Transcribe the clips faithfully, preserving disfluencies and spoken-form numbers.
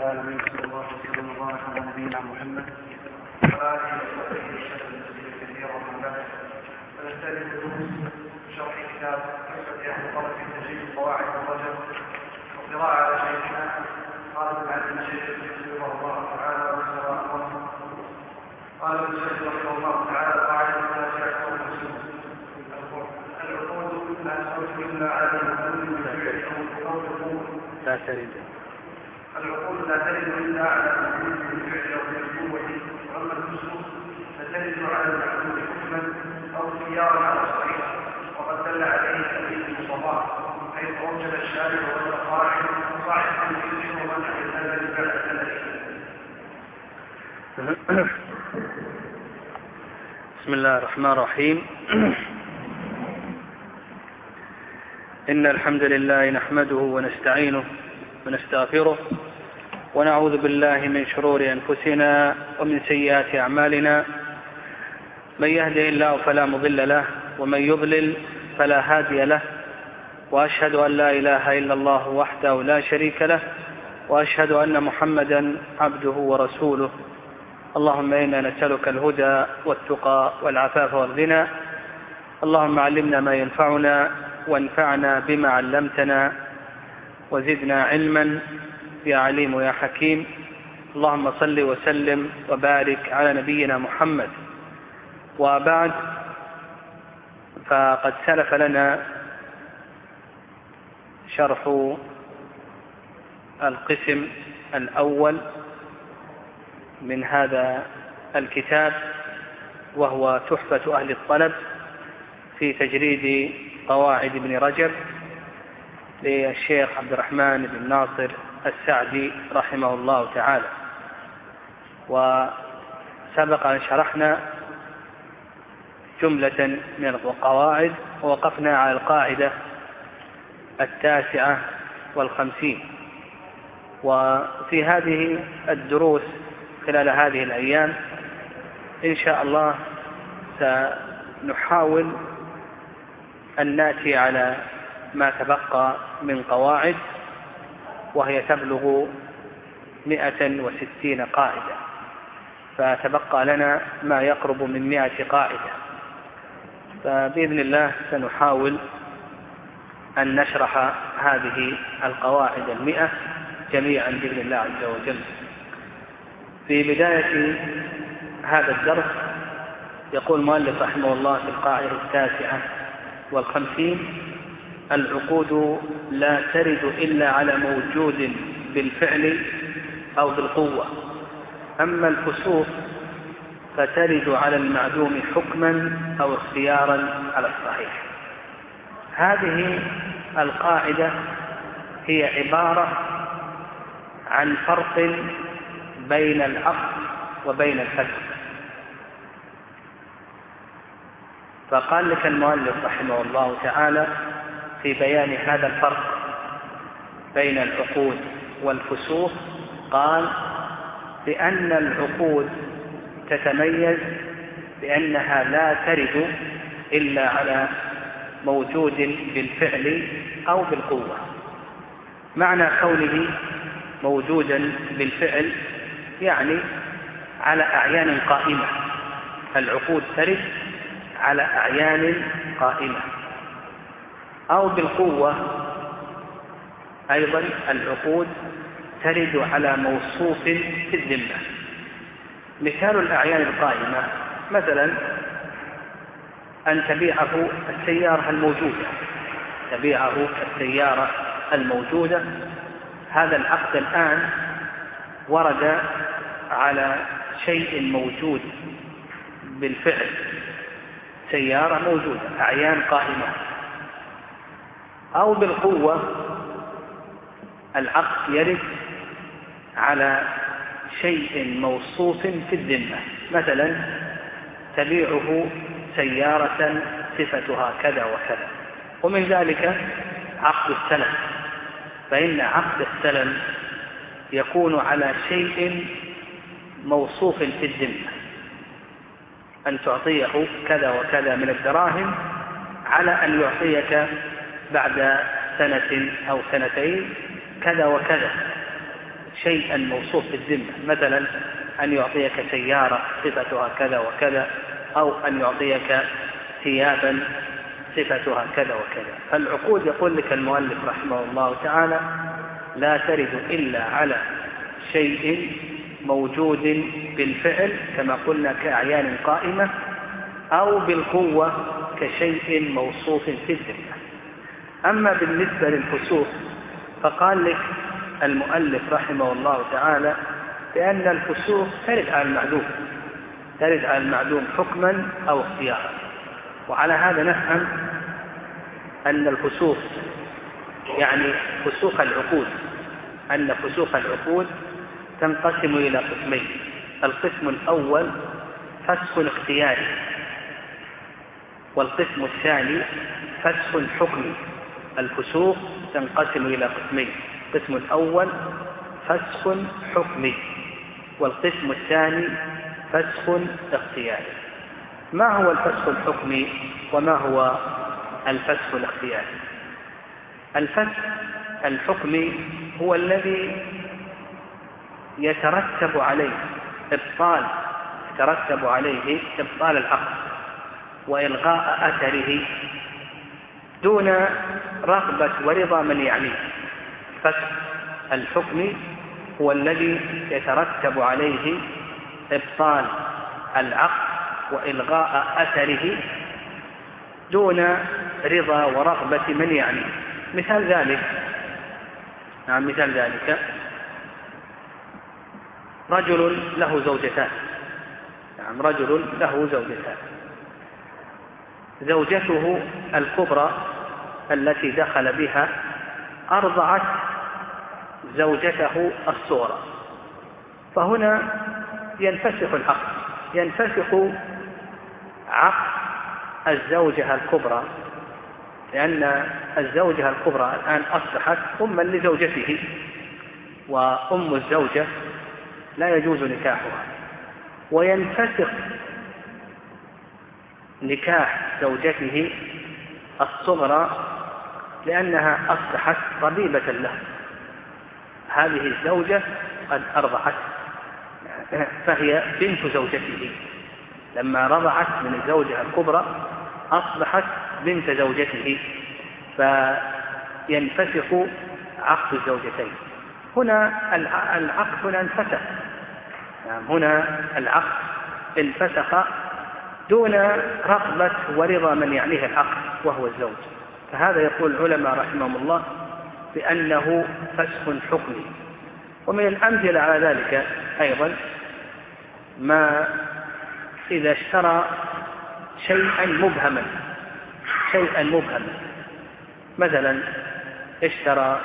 العالمين، صلى الله وسلم وبارك على نبينا محمد وعلى اله وصحبه وسلم تسليما كثيرا. ومن بعد فنستهدف دروس شرح كتاب عزة اهل الطلب في تجريد القواعد والرجل والقراءة على شيخنا قال ابن عبد الشيخ رحمه الله تعالى وسر امره. قال ابن الشيخ رحمه الله تعالى: قاعدة التاسعة والخمسون: العقود لا تخرج الا على المعلوم بالفعل او القول لا ترد العقول لا ترد الا على المعلوم بالفعل او بالقوه، واما النصوص فترد على المعلوم حكما او اختيارا على الصحيح، وقد دل عليه حديث المصطفى حيث اوجب الشارع والقاعد صاحب الفكر ومنع هذا البعد الذي. بسم الله الرحمن الرحيم. إن الحمد لله نحمده ونستعينه ونستغفره ونعوذ بالله من شرور أنفسنا ومن سيئات أعمالنا، من يهده الله فلا مضل له ومن يضلل فلا هادي له، وأشهد أن لا إله إلا الله وحده لا شريك له، وأشهد أن محمدا عبده ورسوله. اللهم إنا نسألك الهدى والتقى والعفاف والغنى. اللهم علمنا ما ينفعنا وانفعنا بما علمتنا وزدنا علما يا عليم يا حكيم. اللهم صل وسلم وبارك على نبينا محمد. وبعد، فقد سلف لنا شرح القسم الأول من هذا الكتاب، وهو تحفة أهل الطلب في تجريد قواعد ابن رجب للشيخ عبد الرحمن بن ناصر السعدي رحمه الله تعالى. وسبق أن شرحنا جملة من القواعد، ووقفنا على القاعدة التاسعة والخمسين. وفي هذه الدروس خلال هذه الأيام إن شاء الله سنحاول أن نأتي على ما تبقى من قواعد، وهي تبلغ مئة وستين قاعدة، فتبقى لنا ما يقرب من مئة قاعدة. فبإذن الله سنحاول أن نشرح هذه القواعد المئة جميعا بإذن الله عز وجل. في بداية هذا الدرس يقول المؤلف رحمه الله في القاعدة التاسعة والخمسين: العقود لا ترد إلا على موجود بالفعل أو بالقوة، أما الفسوق فترد على المعدوم حكما أو اختيارا على الصحيح. هذه القاعدة هي عبارة عن فرق بين العقد وبين الفسق. فقال لك المؤلف رحمه الله تعالى في بيان هذا الفرق بين العقود والفسوق، قال بأن العقود تتميز بأنها لا ترد إلا على موجود بالفعل أو بالقوة. معنى قوله موجودا بالفعل يعني على أعيان قائمة. العقود ترد على أعيان قائمة. أو بالقوة أيضا العقود ترد على موصوف في الذمة. مثال الأعيان القائمة مثلا أن تبيعه السيارة الموجودة تبيعه السيارة الموجودة هذا العقد الآن ورد على شيء موجود بالفعل، سيارة موجودة، أعيان قائمة. أو بالقوة العقد يرد على شيء موصوف في الذمة، مثلا تبيعه سيارة صفتها كذا وكذا. ومن ذلك عقد السلم، فإن عقد السلم يكون على شيء موصوف في الذمة، أن تعطيه كذا وكذا من الدراهم على أن يعطيك بعد سنة أو سنتين كذا وكذا، شيئا موصوف بالذمة، مثلا أن يعطيك سيارة صفتها كذا وكذا، أو أن يعطيك ثيابا صفتها كذا وكذا. فالعقود يقول لك المؤلف رحمه الله تعالى لا ترد إلا على شيء موجود بالفعل كما قلنا كأعيان قائمة، أو بالقوة كشيء موصوف في الذمة. أما بالنسبة للفسوق فقال لك المؤلف رحمه الله تعالى بأن الفسوق ترد على المعدوم، ترد على المعدوم حكما أو اختيارا. وعلى هذا نفهم أن الفسوق يعني فسوق العقود، أن فسوق العقود تنقسم إلى قسمين. القسم الأول فسخ اختياري، والقسم الثاني فسخ حكمي. الفسوق تنقسم إلى قسمين: القسم الأول فسخ حكمي، والقسم الثاني فسخ اختياري. ما هو الفسخ الحكمي وما هو الفسخ الاختياري؟ الفسخ الحكمي هو الذي يترتب عليه إبطال يترتب عليه إبطال العقد وإلغاء أثره دون رغبة ورضا من يعنيه. الفسخ الحكمي هو الذي يترتب عليه إبطال العقد وإلغاء أثره دون رضا ورغبة من يعنيه. مثال ذلك نعم مثال ذلك رجل له زوجتان نعم رجل له زوجتان زوجته الكبرى التي دخل بها أرضعت زوجته الصغرى، فهنا ينفسخ العقد، ينفسخ عقد الزوجة الكبرى، لأن الزوجة الكبرى الآن أصبحت أما لزوجته، وأم الزوجة لا يجوز نكاحها. وينفسخ نكاح زوجته الصغرى لأنها أصبحت ربيبة له. هذه الزوجة قد أرضعت فهي بنت زوجته، لما رضعت من الزوجة الكبرى أصبحت بنت زوجته، فينفسخ عقد الزوجتين. هنا العقد هنا انفسخ، هنا العقد انفسخ دون رغبة ورضا من يعنيه العقد وهو الزوج. فهذا يقول العلماء رحمهم الله بأنه فسخ حكمي. ومن الأمثلة على ذلك أيضا ما إذا اشترى شيئا مبهما شيئا مبهما مثلا اشترى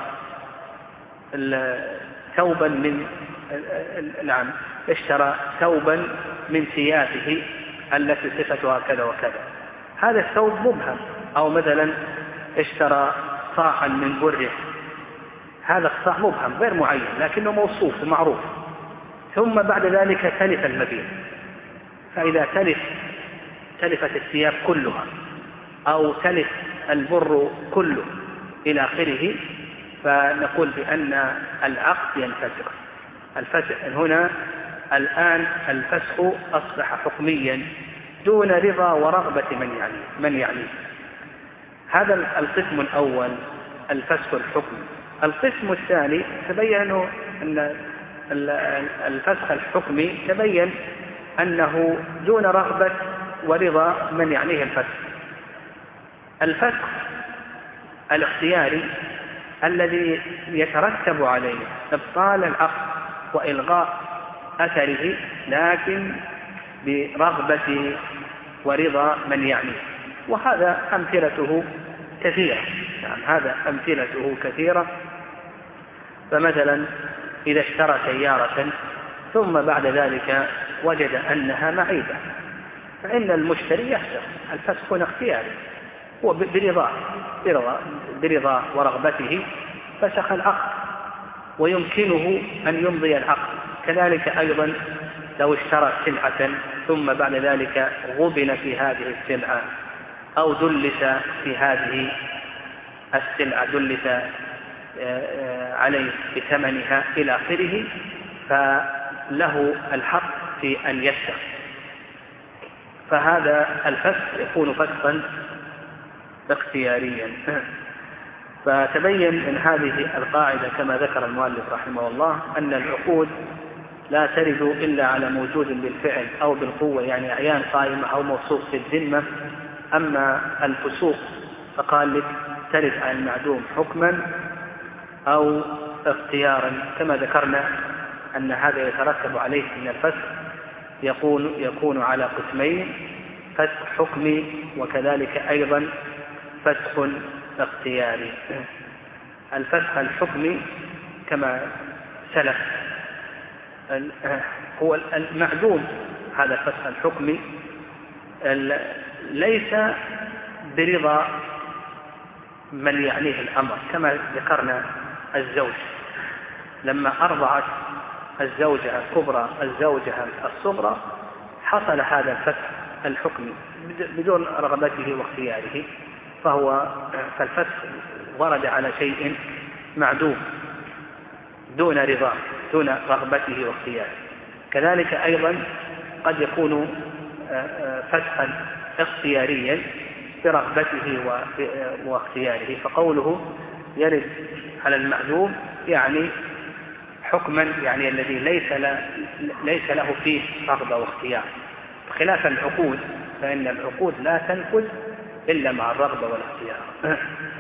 ثوبا من نعم اشترى ثوبا من ثيابه التي صفتها كذا وكذا، هذا الثوب مبهم. أو مثلا اشترى صاعا من بره، هذا الصاع مبهم غير معين لكنه موصوف ومعروف، ثم بعد ذلك تلف المبيع. فإذا تلف تلفت الثياب كلها أو تلف البر كله إلى آخره، فنقول بأن العقد ينفسخ. الفسخ هنا الآن الفسخ أصبح حكميا دون رضا ورغبة من يعني من يعني هذا القسم الأول الفسخ الحكمي. القسم الثاني تبين أن الفسخ الحكمي تبين أنه دون رغبة ورضا من يعنيه الفسخ. الفسخ الاختياري الذي يترتب عليه إبطال العقد وإلغاء أثره لكن برغبة ورضا من يعنيه، وهذا أمثلته كثيرة. يعني هذا أمثلته كثيرة. فمثلا إذا اشترى سيارة ثم بعد ذلك وجد أنها معيبة، فإن المشتري يفسخ. الفسخ هنا اختياري، هو برضا برضا برضا ورغبته فسخ العقد ويمكنه أن يمضي العقد. كذلك أيضا لو اشترى سلعة ثم بعد ذلك غبن في هذه السلعة أو دلس في هذه السلعة دلس عليه بثمنها إلى آخره، فله الحق في أن يفسخ. فهذا الفسخ يكون فسخا اختياريا. فتبين من هذه القاعدة كما ذكر المؤلف رحمه الله أن العقود لا ترد إلا على موجود بالفعل أو بالقوة، يعني أعيان قائمة أو موصوف في الذمة. أما الفسوق فقال لك ترد على المعدوم حكما أو اختيارا، كما ذكرنا أن هذا يترتب عليه أن الفسخ يكون يكون على قسمين: فسخ حكمي وكذلك أيضا فسخ اختياري. الفسخ الحكمي كما سلف هو المعدوم، هذا الفسخ الحكمي ليس برضا من يعنيه الأمر، كما ذكرنا الزوج لما أرضعت الزوجة الكبرى الزوجة الصغرى حصل هذا الفسخ الحكمي بدون رغبته واختياره، فهو فالفسخ ورد على شيء معدوم دون رضاه دون رغبته واختياره. كذلك أيضا قد يكون فسخا اختياريا برغبته واختياره، فقوله يرد على المعدوم يعني حكما، يعني الذي ليس له, ليس له فيه رغبة واختيار، خلاف العقود فإن العقود لا تنفذ إلا مع الرغبة والاختيار.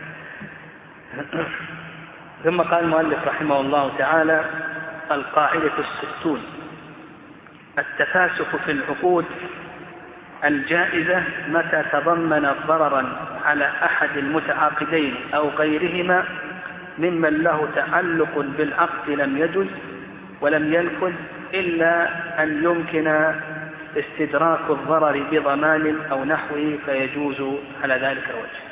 ثم قال المؤلف رحمه الله تعالى: القاعدة الستون: التفاسخ في العقود الجائزة متى تضمن ضررا على أحد المتعاقدين أو غيرهما ممن له تعلق بالعقد لم يجز ولم ينفذ إلا أن يمكن استدراك الضرر بضمان أو نحوه فيجوز على ذلك الوجه.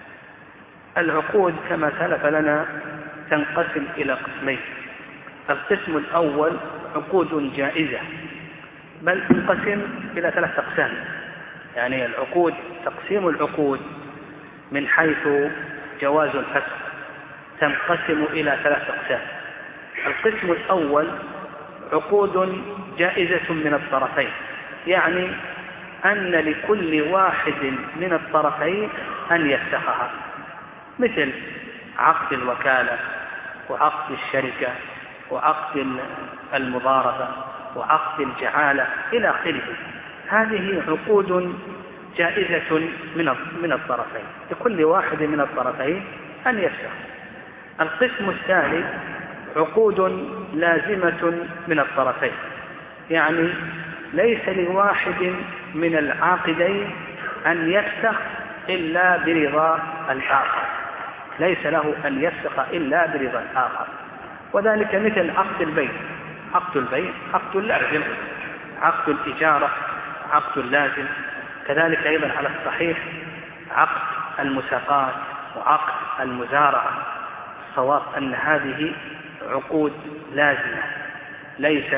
العقود كما سلف لنا تنقسم إلى قسمين: القسم الأول عقود جائزة، بل تنقسم إلى ثلاث أقسام، يعني العقود تقسيم العقود من حيث جواز الفسخ تنقسم إلى ثلاث أقسام. القسم الأول عقود جائزة من الطرفين، يعني أن لكل واحد من الطرفين أن يفسخها، مثل عقد الوكالة وعقد الشركة وعقد المضاربة وعقد الجعالة إلى آخره. هذه عقود جائزة من الطرفين، لكل واحد من الطرفين أن يفسخ. القسم الثالث عقود لازمة من الطرفين، يعني ليس لواحد من العاقدين أن يفسخ إلا برضا الآخر، ليس له أن يفسخ إلا برضا الآخر. وذلك مثل عقد البيع، عقد البيع عقد لازم، عقد الإجارة عقد لازم، كذلك أيضا على الصحيح عقد المساقات وعقد المزارعة. الصواب أن هذه عقود لازمة ليس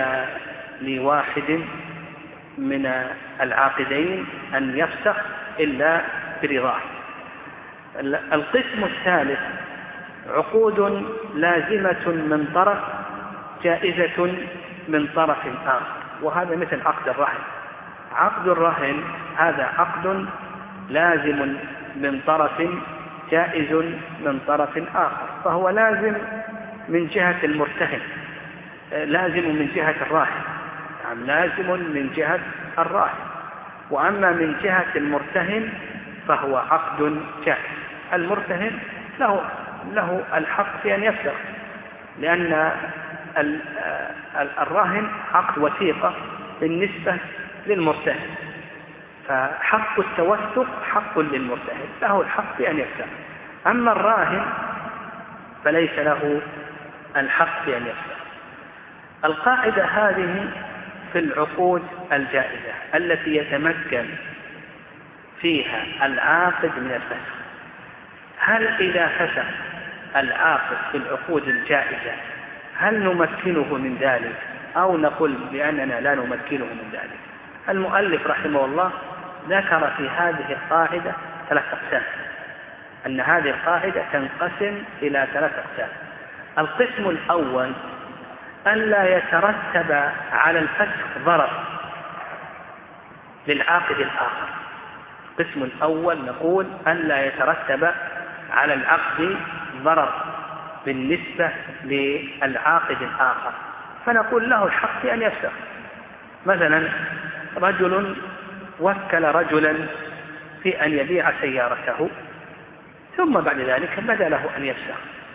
لواحد من العاقدين أن يفسخ إلا برضاه. القسم الثالث عقود لازمة من طرف جائزة من طرف آخر، وهذا مثل عقد الرهن. عقد الرهن هذا عقد لازم من طرف جائز من طرف آخر، فهو لازم من جهة المرتهن، لازم من جهة الراهن، يعني لازم من جهة الراهن، وأما من جهة المرتهن فهو عقد جائز. المرتهن له له الحق في أن يفسخ، لأن الراهن عقد وثيقة بالنسبة للمرتهن، فحق التوثق حق للمرتهن، له الحق في أن يفسخ. أما الراهن فليس له الحق في أن يفسخ. القاعدة هذه في العقود الجائزة التي يتمكن فيها العاقد من الفسخ. هل إذا فسخ العاقد في العقود الجائزة هل نمكنه من ذلك أو نقول بأننا لا نمكنه من ذلك؟ المؤلف رحمه الله ذكر في هذه القاعدة ثلاث أقسام، أن هذه القاعدة تنقسم إلى ثلاث أقسام: القسم الأول ألا يترتب على الفسخ ضرر للعاقد الآخر. القسم الأول نقول ألا يترتب على العقد ضرر بالنسبة للعاقد الآخر، فنقول له الحق في أن يفسخ. مثلا رجل وكل رجلا في أن يبيع سيارته، ثم بعد ذلك بدا له أن يفسخ،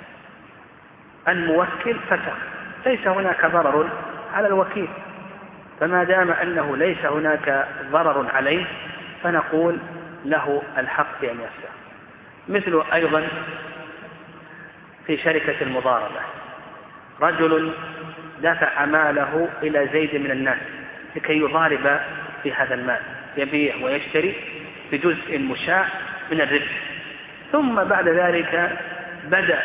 الموكل فسخ، ليس هناك ضرر على الوكيل، فما دام أنه ليس هناك ضرر عليه فنقول له الحق في أن يفسخ. مثل أيضا في شركة المضاربة، رجل دفع ماله إلى زيد من الناس لكي يضارب في هذا المال، يبيع ويشتري بجزء مشاع من الربح، ثم بعد ذلك بدأ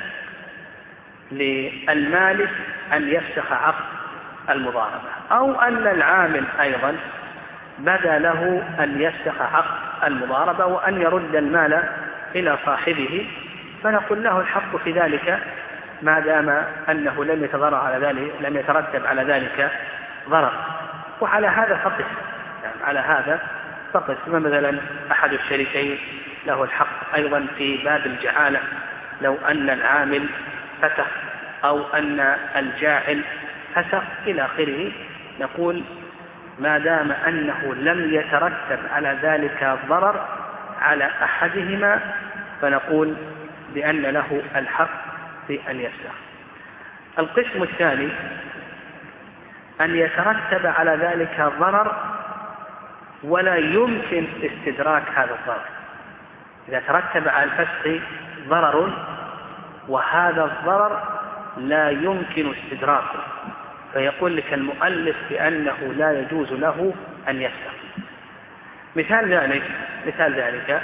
للمالك أن يفسخ عقد المضاربة، أو أن العامل أيضا بدا له أن يفسخ عقد المضاربة وأن يرد المال إلى صاحبه، فنقول له الحق في ذلك ما دام أنه لم يتضرر على ذلك، لم يترتب على ذلك ضرر. وعلى هذا فقط، يعني على هذا فقط. مثلا أحد الشريكين له الحق أيضا في باب الجعالة، لو أن العامل فسخ أو أن الجاعل فسخ إلى آخره، نقول ما دام أنه لم يترتب على ذلك ضرر على أحدهما فنقول بأن له الحق في أن يفسخ. القسم الثاني أن يترتب على ذلك ضرر ولا يمكن استدراك هذا الضرر. إذا ترتب على الفسخ ضرر وهذا الضرر لا يمكن استدراكه، فيقول لك المؤلف بأنه لا يجوز له أن يفسخ. مثال ذلك مثال ذلك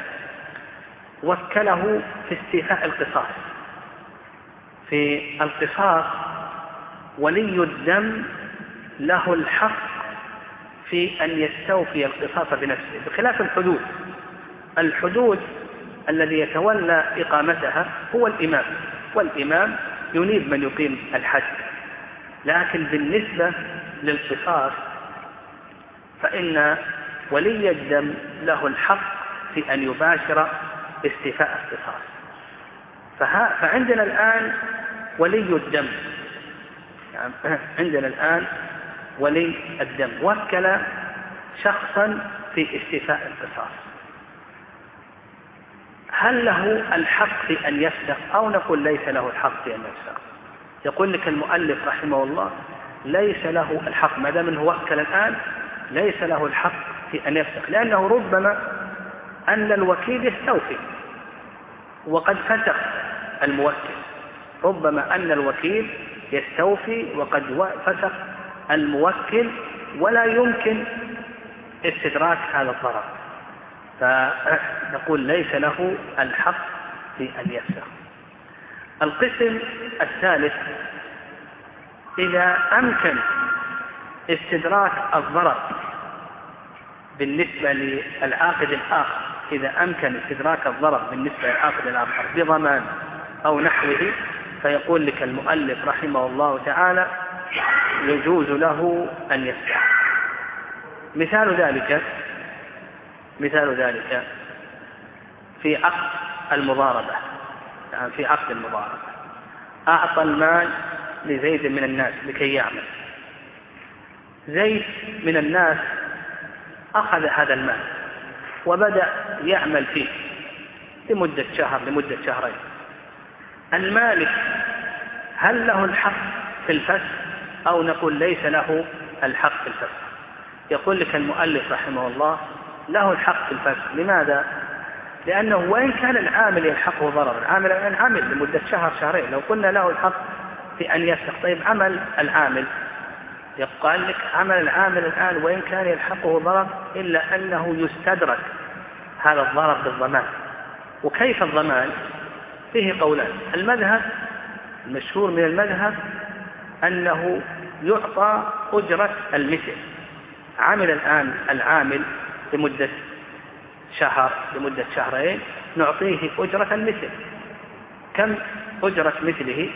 وكله في استيفاء القصاص. في القصاص ولي الدم له الحق في أن يستوفي القصاص بنفسه، بخلاف الحدود. الحدود الذي يتولى إقامتها هو الإمام، والإمام ينيب من يقيم الحد. لكن بالنسبة للقصاص فإن ولي الدم له الحق في أن يباشر استيفاء القصاص. فعندنا الآن ولي الدم، يعني عندنا الآن ولي الدم وكل شخصا في استيفاء القصاص، هل له الحق في أن يفسخ أو نقول ليس له الحق في أن يفسخ؟ يقول لك المؤلف رحمه الله ليس له الحق، ما دام انه وكل الآن ليس له الحق في أن يفسخ، لأنه ربما أن الوكيل يستوفي وقد فسخ الموكل، ربما أن الوكيل يستوفي وقد فسخ الموكل ولا يمكن استدراك هذا الضرر، فنقول ليس له الحق في أن يفسخ. القسم الثالث إذا أمكن استدراك الضرر بالنسبة للعاقد الآخر، إذا أمكن استدراك الضرر بالنسبة للعاقد الآخر بضمان أو نحوه، فيقول لك المؤلف رحمه الله تعالى يجوز له أن يفسخ. مثال ذلك مثال ذلك في عقد المضاربة، يعني في عقد المضاربة أعطى المال لزيد من الناس لكي يعمل، زيد من الناس أخذ هذا المال وبدأ يعمل فيه لمدة شهر لمدة شهرين، المالك هل له الحق في الفسخ أو نقول ليس له الحق في الفسخ؟ يقول لك المؤلف رحمه الله له الحق في الفسخ. لماذا؟ لأنه وإن كان العامل يلحقه ضرر، العامل الآن عمل لمدة شهر شهرين، لو قلنا له الحق في أن يفسخ، طيب عمل العامل، يقال لك عمل العامل الآن وإن كان يلحقه ضرر إلا أنه يستدرك هذا الضرر بالضمان. وكيف الضمان؟ فيه قولان. المذهب المشهور من المذهب أنه يعطى أجرة المثل، عمل الآن العامل لمدة شهر لمدة شهرين نعطيه أجرة المثل. كم أجرة مثله؟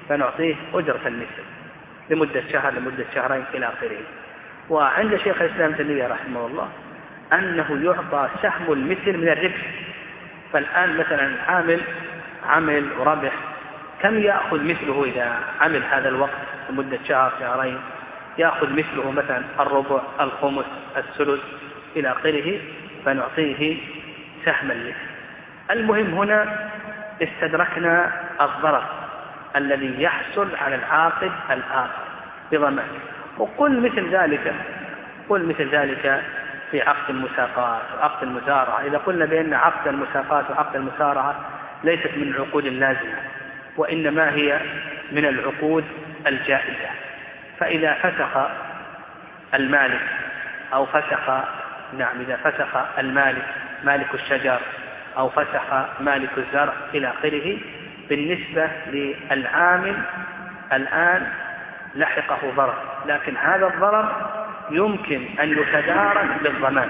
فنعطيه أجرة المثل لمدة شهر لمدة شهرين إلى آخره. وعند شيخ الإسلام تيمية رحمه الله أنه يعطى سهم المثل من الربح. فالآن مثلا عامل عمل وربح، كم يأخذ مثله إذا عمل هذا الوقت لمدة شهر شهرين؟ يأخذ مثله مثلا الربع، الخمس، الثلث إلى آخره، فنعطيه سهم المثل. المهم هنا استدركنا الضرر الذي يحصل على العاقد الآخر بضمان. وقل مثل ذلك قل مثل ذلك في عقد المساقات وعقد المزارعة. إذا قلنا بأن عقد المساقات وعقد المزارعة ليست من العقود اللازمة، وإنما هي من العقود الجائزة، فإذا فسخ المالك أو فسخ نعم إذا فسخ المالك مالك الشجر أو فسخ مالك الزرع إلى آخره، بالنسبة للعامل الآن لحقه ضرر، لكن هذا الضرر يمكن أن يتدارك بالضمان،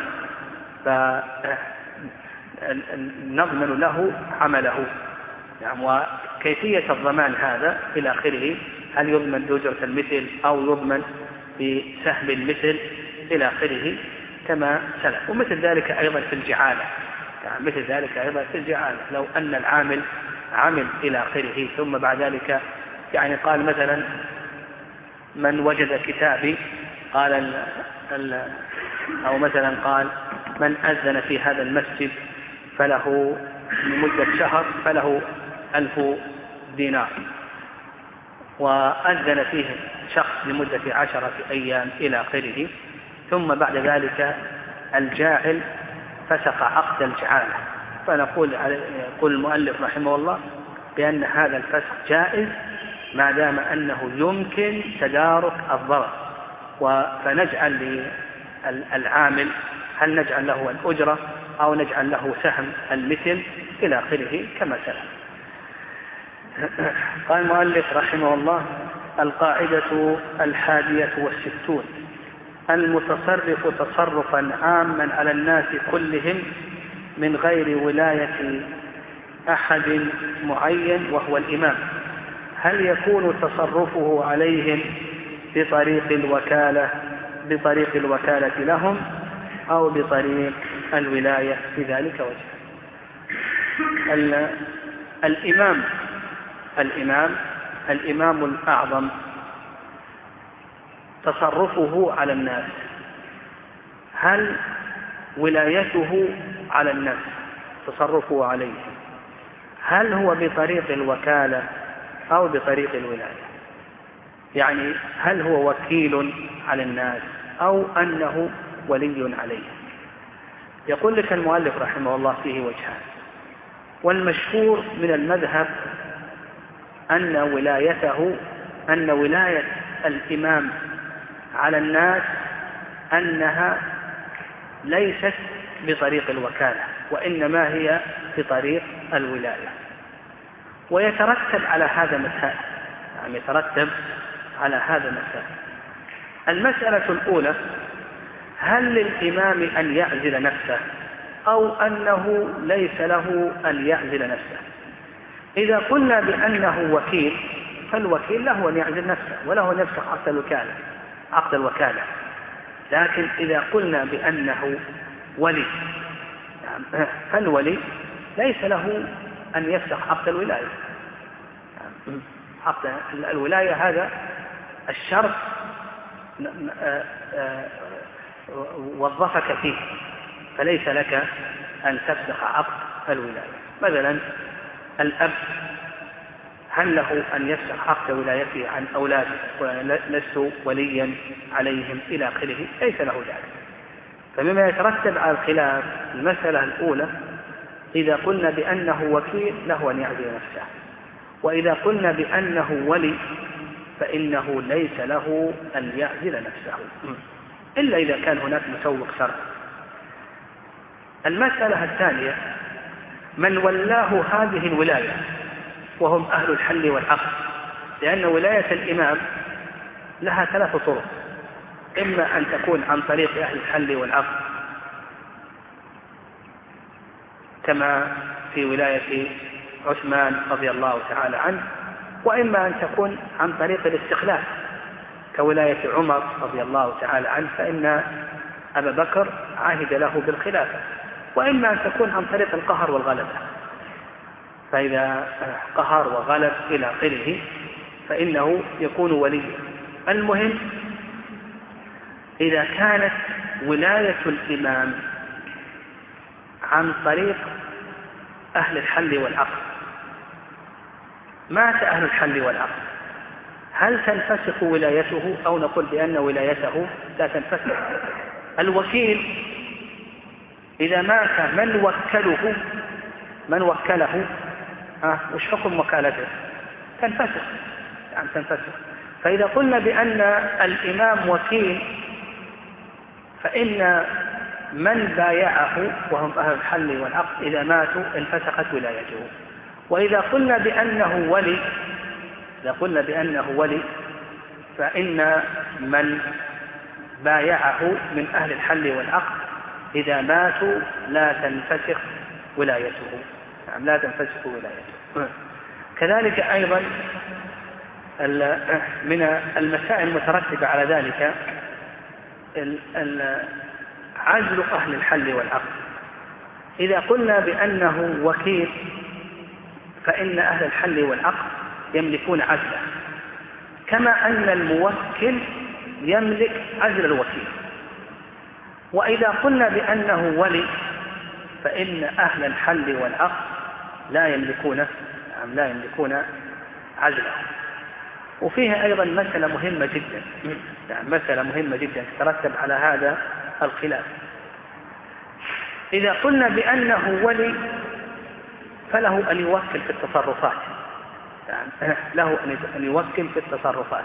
فنضمن له عمله. يعني وكيفية الضمان هذا إلى آخره، هل يضمن بأجرة المثل أو يضمن بسهم المثل إلى آخره كما سلف. ومثل ذلك أيضا في الجعالة، يعني مثل ذلك أيضا في الجعالة، لو أن العامل عمل إلى آخره ثم بعد ذلك يعني قال مثلا من وجد كتابي قال ال ال أو مثلا قال من أذن في هذا المسجد فله لمدة شهر فله ألف دينار، وأذن فيه شخص لمدة عشرة أيام إلى آخره، ثم بعد ذلك الجاعل فسخ عقد الجعالة، فنقول يقول المؤلف رحمه الله بأن هذا الفسخ جائز ما دام أنه يمكن تدارك الضرر. فنجعل للعامل هل نجعل له الأجرة أو نجعل له سهم المثل إلى آخره كما سلف. قال المؤلف رحمه الله: القاعدة الحادية والستون: المتصرف تصرفا عاما على الناس كلهم من غير ولاية أحد معين وهو الإمام، هل يكون تصرفه عليهم بطريق الوكالة بطريق الوكالة لهم أو بطريق الولاية في ذلك وجه؟ الإمام الإمام الإمام الأعظم تصرفه على الناس، هل ولايته على الناس تصرفه عليهم هل هو بطريق الوكالة أو بطريق الولاية؟ يعني هل هو وكيل على الناس أو أنه ولي عليهم؟ يقول لك المؤلف رحمه الله فيه وجهان، والمشهور من المذهب أن ولايته أن ولاية الإمام على الناس أنها ليست بطريق الوكالة وإنما هي بطريق الولاية. ويترتب على هذا مسائل، يعني يترتب على هذا مسائل. المسألة الأولى: هل للإمام أن يعزل نفسه أو أنه ليس له أن يعزل نفسه؟ إذا قلنا بأنه وكيل فالوكيل له أن يعزل نفسه وله أن يفسخ عقد الوكالة عقد الوكالة لكن إذا قلنا بأنه ولي فالولي ليس له أن يفسخ عقد الولاية. عقد الولاية هذا الشرط وظفك فيه، فليس لك أن تفسخ عقد الولاية. مثلا الأب هل له أن يفسخ عقد ولايته عن أولاده ولست وليا عليهم إلى آخره؟ ليس له ذلك. فمما يترتب على الخلاف المسألة الأولى: إذا قلنا بأنه وكيل له أن يعزل نفسه، وإذا قلنا بأنه ولي فإنه ليس له أن يعزل نفسه إلا إذا كان هناك مسوق شرعي. المسألة الثانية: من ولاه هذه الولاية وهم أهل الحل والعقد، لأن ولاية الإمام لها ثلاث طرق: إما أن تكون عن طريق أهل الحل والعقد كما في ولاية عثمان رضي الله تعالى عنه، وإما أن تكون عن طريق الاستخلاف كولاية عمر رضي الله تعالى عنه، فإن أبا بكر عهد له بالخلافة، وإما أن تكون عن طريق القهر والغلبة، فإذا قهر وغلب إلى آخره فإنه يكون وليا. المهم إذا كانت ولاية الإمام عن طريق أهل الحل والعقد، مات أهل الحل والعقد، هل تنفسخ ولايته أو نقول بأن ولايته لا تنفسخ؟ الوكيل إذا مات من وكله من وكله ها وش حكم وكالته؟ تنفسخ، يعني تنفسخ. فإذا قلنا بأن الإمام وكيل فإن من بايعه وهم أهل الحل والعقد إذا ماتوا انفسخت ولايته. وإذا قلنا بأنه ولي إذا قلنا بأنه ولي فإن من بايعه من أهل الحل والعقد إذا ماتوا لا تنفسخ ولايته، يعني لا تنفسخ ولايته. كذلك أيضا من المسائل المترتبة على ذلك عزل أهل الحل والعقد. إذا قلنا بأنه وكيل فإن أهل الحل والعقد يملكون عزله، كما أن الموكل يملك عزل الوكيل. وإذا قلنا بأنه ولي فإن أهل الحل والعقد لا يملكون يعني لا يملكون عزله. وفيها أيضا مسألة مهمة جدا يعني مسألة مهمة جدا تترتب على هذا الخلاف. إذا قلنا بأنه ولي فله أن يوكل في التصرفات، يعني له أن يوكل في التصرفات.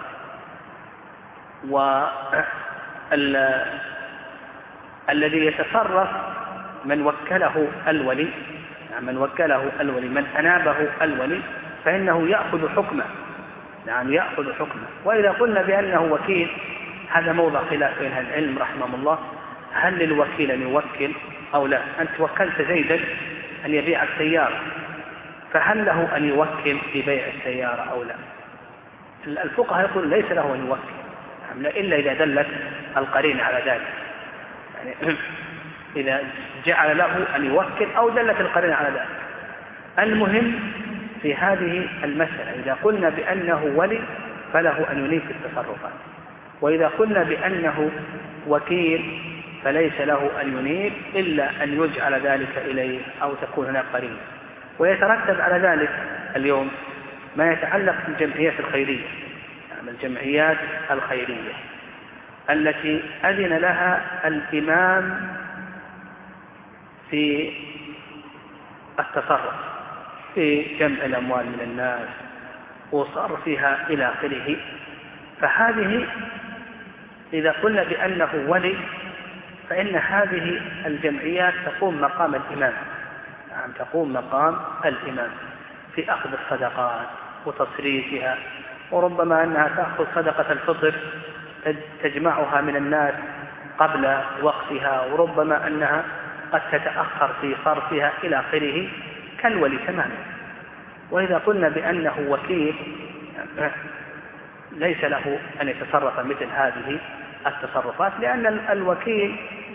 والذي يتصرف من وكله الولي يعني من وكله الولي من أنابه الولي فإنه يأخذ حكمه يعني يأخذ حكمه. وإذا قلنا بأنه وكيل هذا موضع خلاف بين العلم رحمه الله، هل للوكيل أن يوكل أو لا؟ أنت وكلت زيدا أن يبيع السيارة، فهل له أن يوكل في بيع السيارة أو لا؟ الفقهاء يقول ليس له أن يوكل إلا إذا دلت القرينة على ذلك، يعني إذا جعل له أن يوكل أو دلت القرينة على ذلك. المهم في هذه المسألة إذا قلنا بأنه ولي فله أن ينيب في التصرفات، وإذا قلنا بأنه وكيل فليس له أن ينيب إلا أن يجعل ذلك إليه أو تكون هناك قرينة. ويترتب على ذلك اليوم ما يتعلق بالجمعيات الخيرية، يعني الجمعيات الخيرية التي أذن لها الإمام في التصرف في جمع الأموال من الناس وصرفها إلى آخره. فهذه إذا قلنا بأنه ولي فإن هذه الجمعيات تقوم مقام الإمام، يعني تقوم مقام الإمام في أخذ الصدقات وتصريفها، وربما أنها تأخذ صدقة الفطر تجمعها من الناس قبل وقتها، وربما أنها قد تتأخر في صرفها إلى آخره كالولي تماما. وإذا قلنا بأنه وكيل ليس له أن يتصرف مثل هذه التصرفات، لأن الوكيل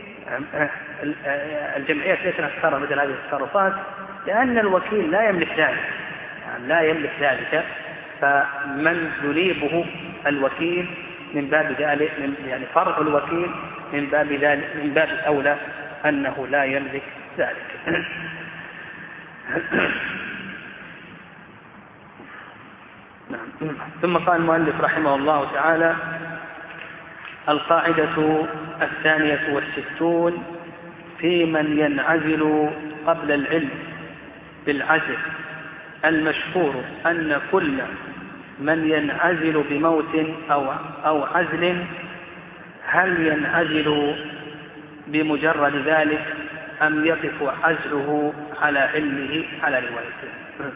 الجمعيات ليس لها تتصرف مثل هذه التصرفات لأن الوكيل لا يملك ذلك، يعني لا يملك ذلك. فمن يليبه الوكيل من باب ذلك يعني فرع الوكيل من باب ذلك من باب أولى أنه لا يملك ذلك. ثم قال المؤلف رحمه الله تعالى: القاعدة الثانية والستون في من ينعزل قبل العلم بالعزل. المشهور أن كل من ينعزل بموت أو, أو عزل هل ينعزل بمجرد ذلك أم يقف عزله على علمه على روايته.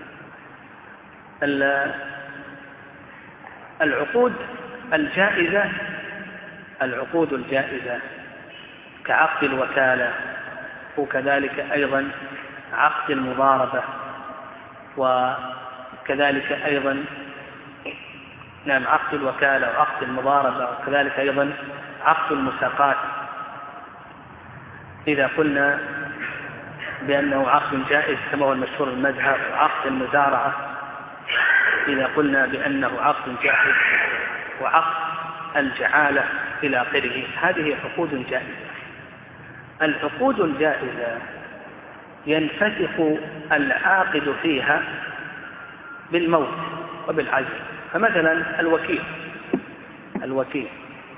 العقود الجائزة العقود الجائزة كعقد الوكالة وكذلك أيضا عقد المضاربة وكذلك أيضا نعم عقد الوكالة وعقد المضاربة، وكذلك أيضا عقد المساقات إذا قلنا بأنه عقد جائز كما هو المشهور المذهب، وعقد المزارعة إذا قلنا بأنه عقد جائز، وعقد الجعالة إلى آخره. هذه عقود جائزة. العقود الجائزة ينفسخ العاقد فيها بالموت وبالعزل. فمثلا الوكيل الوكيل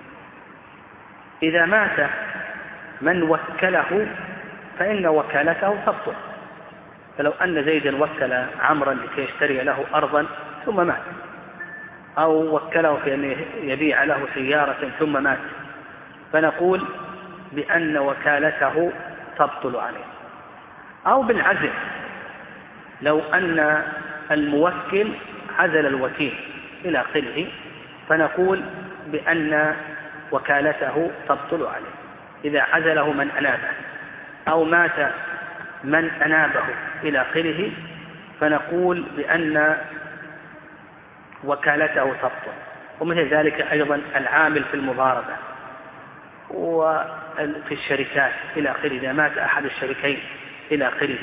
إذا مات من وكله فإن وكالته تبطل. فلو أن زيدا وكل عمرا لكي يشتري له أرضا ثم مات، أو وكله في أن يبيع له سيارة ثم مات، فنقول بأن وكالته تبطل عليه. أو بالعزل، لو أن الموكل عزل الوكيل إلى آخره، فنقول بأن وكالته تبطل عليه إذا عزله من أنابه، أو مات من أنابه إلى آخره، فنقول بأن وكالته تبطل. ومثل ذلك أيضا العامل في المضاربة وفي الشركات إلى آخره، إذا مات أحد الشريكين إلى آخره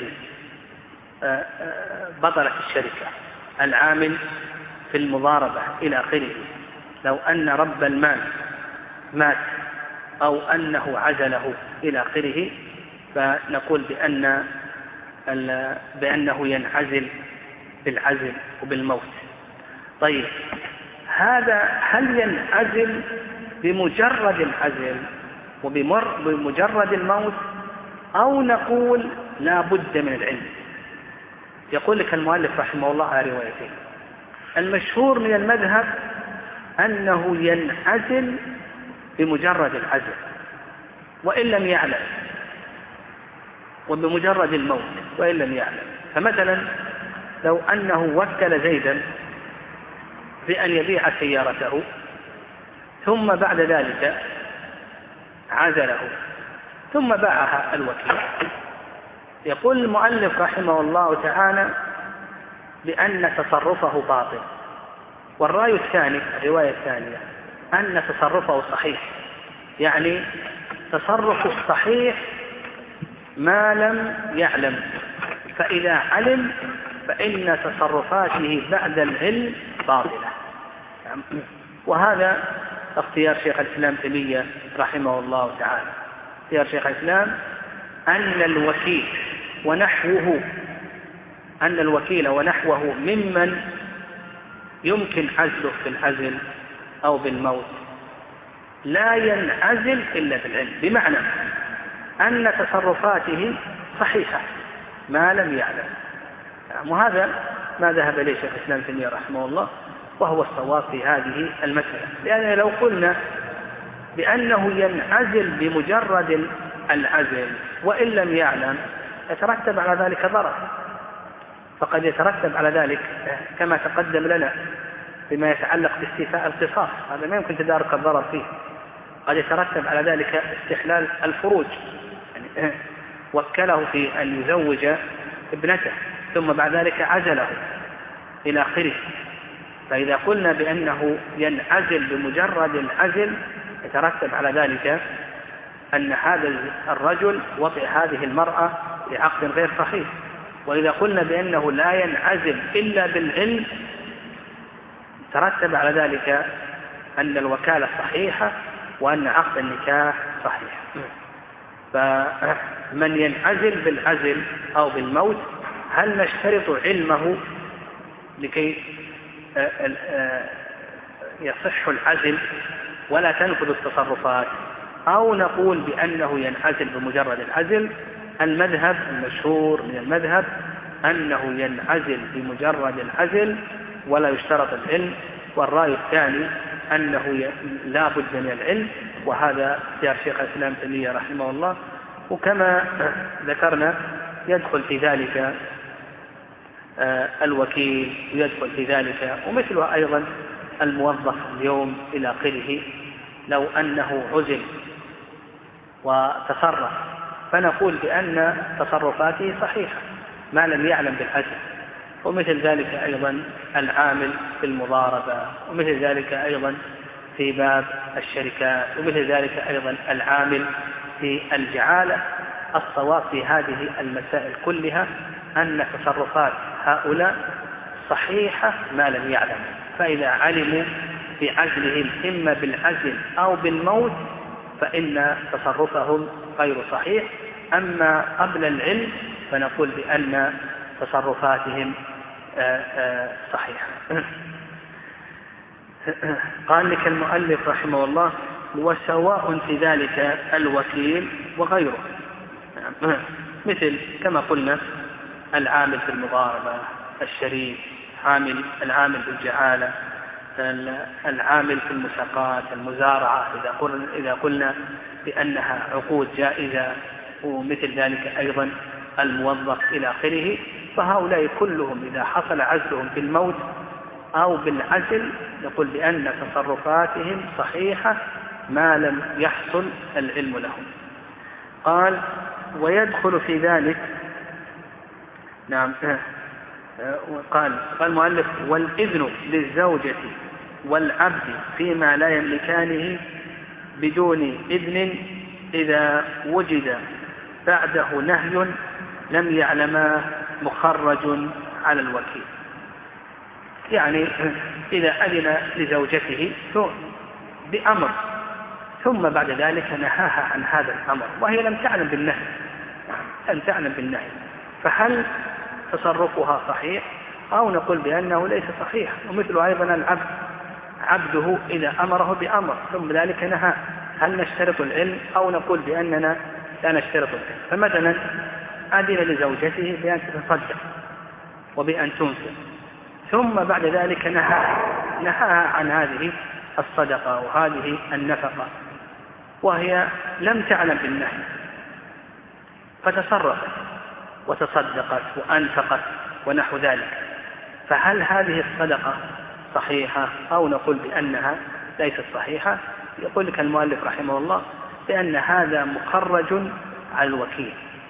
بطلت الشركة. العامل في المضاربة إلى آخره، لو أن رب المال مات أو أنه عزله إلى آخره، فنقول بأن بأنه ينعزل بالعزل وبالموت. طيب هذا هل ينعزل بمجرد العزل وبمجرد الموت، أو نقول لا بد من العلم؟ يقول لك المؤلف رحمه الله على روايتين. المشهور من المذهب أنه ينعزل بمجرد العزل وإن لم يعلم، وبمجرد الموت وإن لم يعلم. فمثلا لو أنه وكل زيدا بأن يبيع سيارته ثم بعد ذلك عزله ثم باعها الوكيل، يقول المؤلف رحمه الله تعالى بأن تصرفه باطل. والرأي الثاني، الرواية الثانية، أن تصرفه صحيح، يعني تصرف الصحيح ما لم يعلم، فإذا علم فإن تصرفاته بعد العلم باطلة. وهذا اختيار شيخ الإسلام تيمية رحمه الله تعالى. اختيار شيخ الإسلام أن الوكيل ونحوه أن الوكيل ونحوه ممن يمكن عزله في العزل أو بالموت لا ينعزل إلا بالعلم، بمعنى أن تصرفاته صحيحة ما لم يعلم. وهذا ما ذهب إليه شيخ الإسلام تيمية رحمه الله، وهو الصواب في هذه المسألة. لأن لو قلنا بأنه ينعزل بمجرد العزل وإن لم يعلم يترتب على ذلك ضرر، فقد يترتب على ذلك كما تقدم لنا بما يتعلق باستيفاء القصاص، هذا ما يمكن تدارك الضرر فيه. قد يترتب على ذلك استحلال الفروج، يعني وكله في أن يزوج ابنته ثم بعد ذلك عزله إلى آخره. فإذا قلنا بأنه ينعزل بمجرد العزل يترتب على ذلك أن هذا الرجل وطئ هذه المرأة بعقد غير صحيح. وإذا قلنا بأنه لا ينعزل إلا بالعلم ترتب على ذلك أن الوكالة صحيحة وأن عقد النكاح صحيح. فمن ينعزل بالعزل أو بالموت هل نشترط علمه لكي يصح العزل ولا تنفذ التصرفات، أو نقول بأنه ينعزل بمجرد العزل؟ المذهب المشهور من المذهب أنه ينعزل بمجرد العزل ولا يشترط العلم. والرأي الثاني أنه لا بد من العلم، وهذا اختيار شيخ الإسلام تيمية رحمه الله. وكما ذكرنا يدخل في ذلك الوكيل، ويدخل في ذلك ومثله أيضا الموظف اليوم إلى آخره. لو أنه عزل وتصرف فنقول بأن تصرفاته صحيحة ما لم يعلم بالعزل، ومثل ذلك أيضا العامل في المضاربة، ومثل ذلك أيضا في باب الشركات، ومثل ذلك أيضا العامل في الجعالة. الصواب في هذه المسائل كلها أن تصرفات هؤلاء صحيحة ما لم يعلم، فإذا علموا بعزلهم إما بالعزل أو بالموت فإن تصرفهم غير صحيح. أما قبل العلم فنقول بأن تصرفاتهم صحيحة. قال لك المؤلف رحمه الله: وسواء في ذلك الوكيل وغيره، مثل كما قلنا العامل في المضاربة، الشريك، عامل العامل في الجعالة، العامل في المساقات، المزارعة إذا قلنا, إذا قلنا بأنها عقود جائزة، ومثل ذلك أيضا الموظف إلى آخره. فهؤلاء كلهم إذا حصل عزلهم بالموت أو بالعزل نقول بأن تصرفاتهم صحيحة ما لم يحصل العلم لهم. قال: ويدخل في ذلك، نعم قال قال المؤلف: والإذن للزوجة والعبد فيما لا يملكانه بدون إذن إذا وجد بعده نهي لم يعلما مخرج على الوكيل. يعني إذا أذن لزوجته بأمر ثم بعد ذلك نهاها عن هذا الأمر وهي لم تعلم بالنهي لم تعلم بالنهي فهل تصرفها صحيح أو نقول بأنه ليس صحيح؟ ومثل أيضا العبد، عبده إذا أمره بأمر ثم ذلك نهى، هل نشترط العلم أو نقول بأننا لا نشترط العلم؟ فمثلا أذن لزوجته بأن تتصدق وبأن تنفق ثم بعد ذلك نهى نهاها عن هذه الصدقة وهذه النفقة وهي لم تعلم بالنهي فتصرفت وتصدقت وأنفقت ونحو ذلك، فهل هذه الصدقة صحيحة أو نقول بأنها ليست صحيحة؟ يقول لك المؤلف رحمه الله بأن هذا مخرج على الوكيل.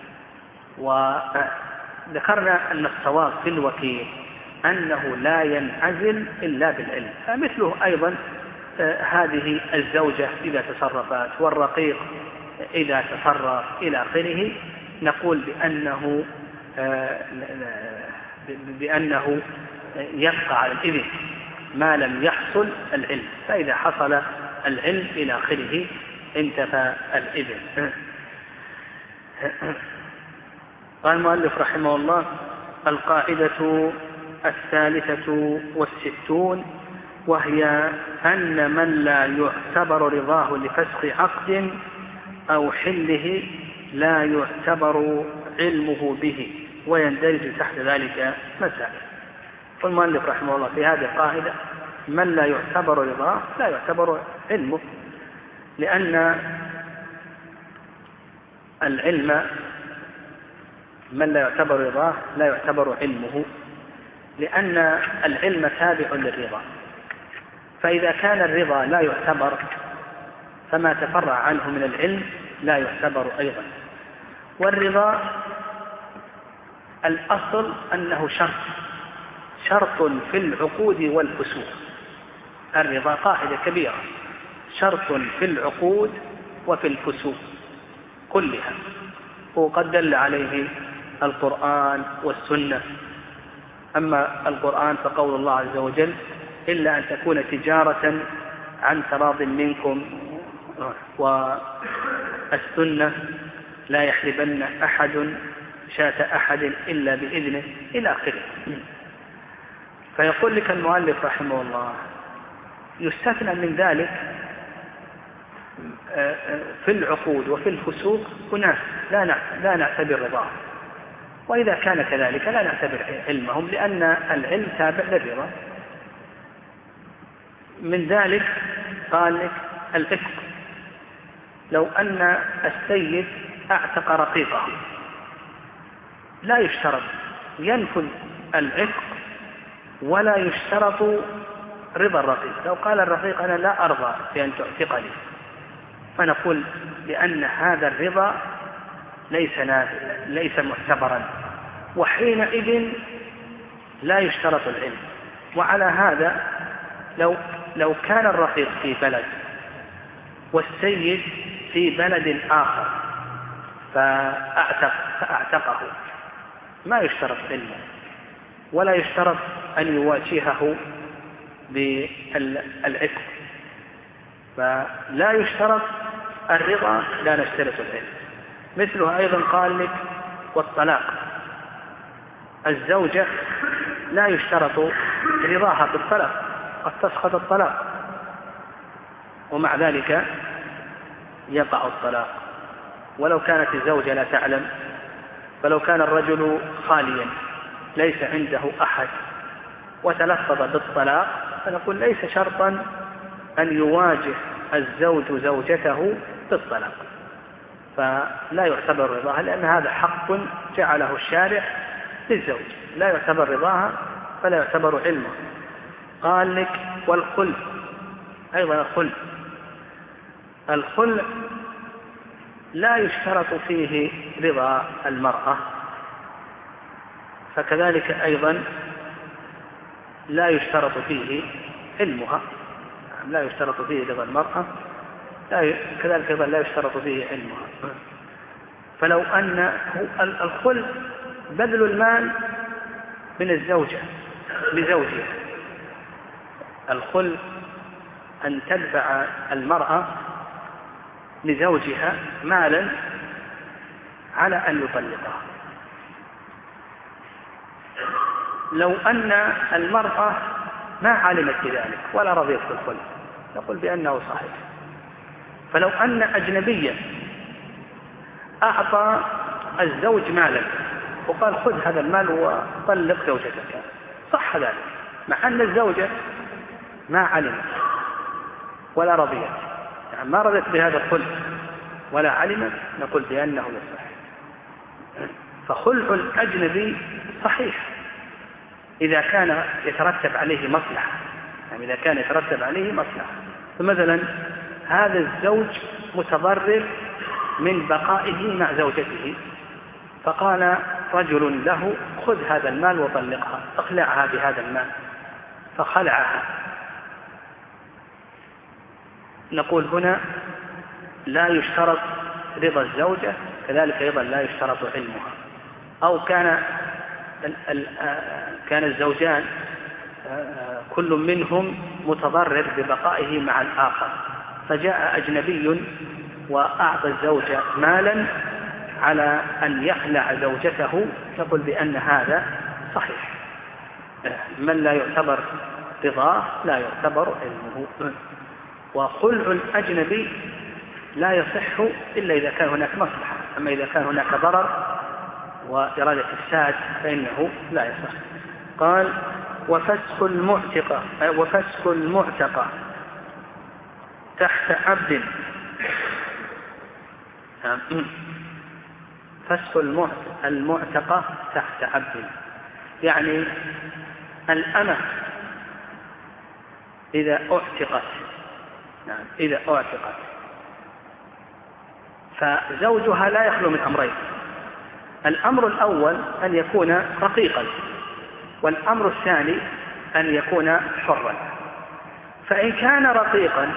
وذكرنا أن الصواب في الوكيل أنه لا ينعزل إلا بالعلم، فمثله أيضا هذه الزوجة إذا تصرفت والرقيق إذا تصرف إلى آخره نقول بأنه بأنه يبقى على الإذن ما لم يحصل العلم، فإذا حصل العلم إلى آخره انتفى الإذن. قال المؤلف رحمه الله: القاعدة الثالثة والستون، وهي أن من لا يعتبر رضاه لفسخ عقد أو حله لا يعتبر علمه به، ويندرج تحت ذلك مسائل. والمؤلف رحمه الله في هذه القاعدة من لا يعتبر رضاه لا يعتبر علمه، لأن العلم من لا يعتبر رضاه لا يعتبر علمه، لأن العلم تابع للرضا، فإذا كان الرضا لا يعتبر فما تفرع عنه من العلم لا يعتبر أيضا. والرضا الأصل أنه شرط شرط في العقود والفسوق. الرضا قاعدة كبيرة، شرط في العقود وفي الفسوق كلها، وقد دل عليه القرآن والسنة. أما القرآن فقول الله عز وجل: إلا أن تكون تجارة عن تراض منكم، والسنة: لا يحلبن أحد شاة أحد إلا بإذنه إلى آخره. فيقول لك المؤلف رحمه الله: يستثنى من ذلك في العقود وفي الفسوق هناك لا نعتبر رضاه، وإذا كان كذلك لا نعتبر علمهم، لأن العلم تابع للرضا. من ذلك قال لك العتق، لو أن السيد اعتق رقيقه لا يشترط ينفذ العتق ولا يشترط رضا الرقيق. لو قال الرقيق: أنا لا أرضى بأن تعتقني، فنقول بأن هذا الرضا ليس ليس معتبرا، وحينئذ لا يشترط العلم. وعلى هذا لو, لو كان الرقيق في بلد والسيد في بلد آخر فأعتق فأعتقه ما يشترط علمه، ولا يشترط أن يواجهه بالعتق، فلا يشترط الرضا، لا نشترط العلم. مثله أيضا قال لك والطلاق، الزوجة لا يشترط رضاها بالطلاق، قد تسقط الطلاق ومع ذلك يقع الطلاق ولو كانت الزوجة لا تعلم. فلو كان الرجل خاليا ليس عنده أحد وتلفظ بالطلاق فنقول ليس شرطا أن يواجه الزوج زوجته بالطلاق، فلا يعتبر رضاها، لأن هذا حق جعله الشارع للزوج، لا يعتبر رضاها فلا يعتبر علمه. قال لك والخلع أيضا، الخلع الخلع لا يشترط فيه رضا المرأة، فكذلك أيضا لا يشترط فيه علمها، لا يشترط فيه رضا المرأة، لا كذلك أيضا لا يشترط فيه علمها. فلو أن الخلع بذل المال من الزوجة لزوجها، الخلع أن تدفع المرأة لزوجها مالا على أن يطلقها. لو أن المرأة ما علمت بذلك ولا رضيت بالخلع نقول بأنه صحيح. فلو أن أجنبيا أعطى الزوج مالا وقال خذ هذا المال وطلق زوجتك، صح ذلك، مع أن الزوجة ما علمت ولا رضيت، يعني ما رضيت بهذا الخلع ولا علمت، نقول بأنه يصح. فخلع الأجنبي صحيح إذا كان يترتب عليه مصلحة، يعني إذا كان يترتب عليه مصلحة. فمثلا هذا الزوج متضرر من بقائه مع زوجته، فقال رجل له خذ هذا المال وطلقها، اخلعها بهذا المال، فخلعها، نقول هنا لا يشترط رضا الزوجة، كذلك أيضا لا يشترط علمها. أو كان كان الزوجان كل منهم متضرر ببقائه مع الآخر، فجاء أجنبي وأعطى الزوجة مالا على أن يخلع زوجته، نقول بأن هذا صحيح. من لا يعتبر رضاه لا يعتبر علمه. وخلع الأجنبي لا يصح إلا إذا كان هناك مصلحة، أما إذا كان هناك ضرر وإرادة إفساد فإنه لا يصح. قال وفسخ المعتقة وفسخ المعتقة تحت عبد، فسخ المعتقة تحت عبد، يعني الأمة إذا أعتقت، نعم إذا أعتقت فزوجها لا يخلو من أمرين. الأمر الأول أن يكون رقيقا، والأمر الثاني أن يكون حرا. فإن كان رقيقا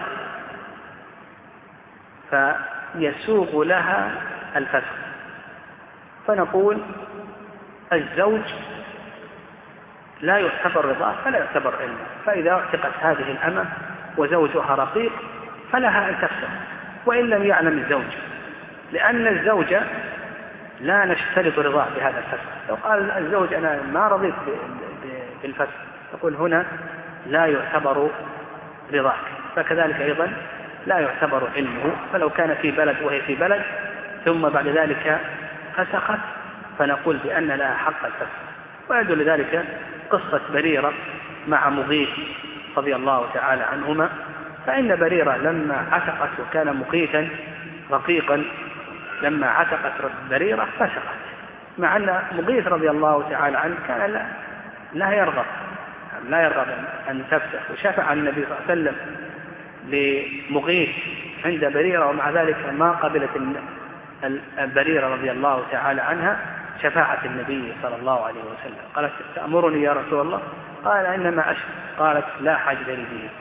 فيسوغ لها الفسخ، فنقول الزوج لا يعتبر رضاه فلا يعتبر علمه، فإذا اعتقت هذه الأمة وزوجها رقيق فلها أن تفسخ وإن لم يعلم الزوج، لأن الزوجة لا نشترط رضاه بهذا الفسخ. لو قال الزوج أنا ما رضيت بالفسخ نقول هنا لا يعتبر رضاك، فكذلك أيضا لا يعتبر علمه. فلو كان في بلد وهي في بلد ثم بعد ذلك فسخت فنقول بأن لها حق الفسخ. ويدل لذلك قصة بريرة مع مغيث رضي الله تعالى عنهما، فإن بريرة لما عتقت وكان مقيتا رقيقا، لما عتقت بريرة فسخت، مع أن مغيث رضي الله تعالى عنه كان لا, لا يرغب لا يرغب أن تفسخ، وشفع النبي صلى الله عليه وسلم لمغيث عند بريرة، ومع ذلك ما قبلت بريرة رضي الله تعالى عنها، شفاعة النبي صلى الله عليه وسلم. قالت تأمرني يا رسول الله؟ قال إنما أشهد. قالت لا حاجة لي به.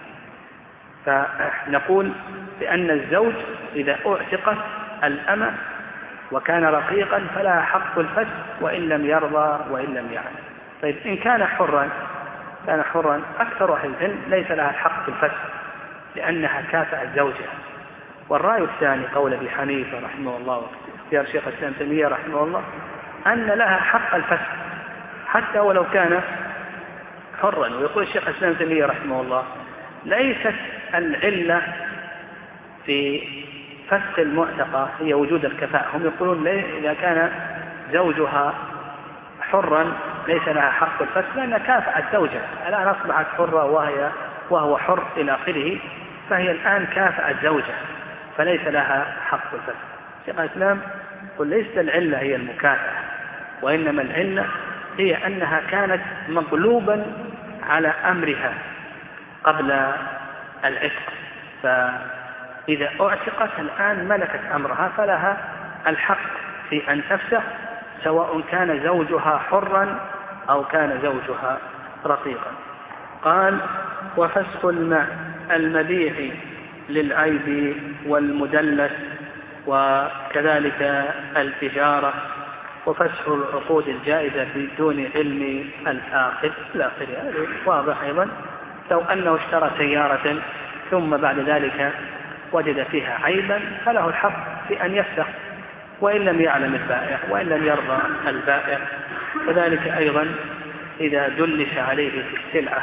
فنقول بأن الزوج إذا أعتقت الأمة وكان رقيقا فلها حق الفسخ وإن لم يرضى وإن لم يعلم. طيب إن كان حرا كان حرا أكثر أهل العلم ليس لها الحق في الفسخ لأنها كافأت زوجها. والرأي الثاني قول أبي حنيفة رحمه الله واختيار شيخ الإسلام ابن تيمية رحمه الله أن لها حق الفسخ حتى ولو كان حرا. ويقول الشيخ الإسلام ابن تيمية رحمه الله ليست العلة في فسخ المعتقة هي وجود الكفاءة. هم يقولون إذا كان زوجها حرا ليس لها حق الفسخ لأنها كافأت زوجها، الآن أصبحت حرة وهي وهو حر إلى آخره، فهي الآن كافأت زوجها فليس لها حق الفسخ. شيخ الإسلام يقول ليست العلة هي المكافأة، وإنما العلة هي أنها كانت مغلوبا على أمرها قبل العتق، فإذا أعتقت الآن ملكت أمرها فلها الحق في أن تفسخ سواء كان زوجها حرا أو كان زوجها رقيقا. قال وفسخ الماء المبيح للعيب والمدلس وكذلك التجارة وفسخ العقود الجائزة بدون علم الآخر إلى آخره. واضح أيضا لو أنه اشترى سيارة ثم بعد ذلك وجد فيها عيبا فله الحق في أن يفسخ وإن لم يعلم البائع وإن لم يرضى البائع. كذلك أيضا إذا دلس عليه في السلعة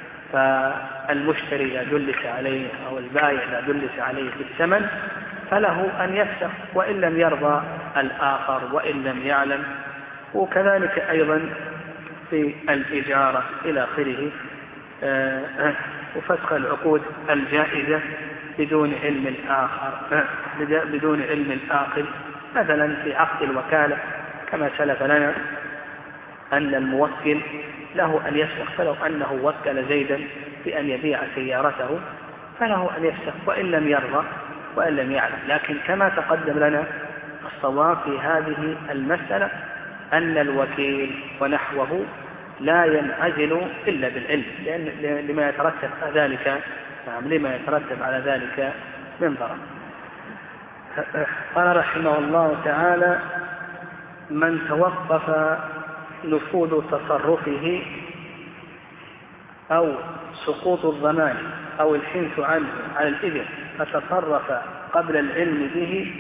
فالمشتري إذا دلس عليه أو البائع إذا دلس عليه في الثمن فله أن يفسخ وإن لم يرضى الآخر وإن لم يعلم. وكذلك أيضا في الإجارة إلى آخره. وفسخ العقود الجائزة بدون علم الآخر بدون علم الآخر مثلا في عقد الوكالة كما سلف لنا أن الموكل له أن يفسخ، فلو أنه وكل زيدا بأن يبيع سيارته فله أن يفسخ وإن لم يرضى وإن لم يعلم. لكن كما تقدم لنا الصواب في هذه المسألة أن الوكيل ونحوه لا ينعزل إلا بالعلم لأن لما يترتب على ذلك نعم لما يترتب على ذلك من ضرر. قال رحمه الله تعالى من توقف نفوذ تصرفه أو سقوط الضمان أو الحنث عنه على الإذن فتصرف قبل العلم به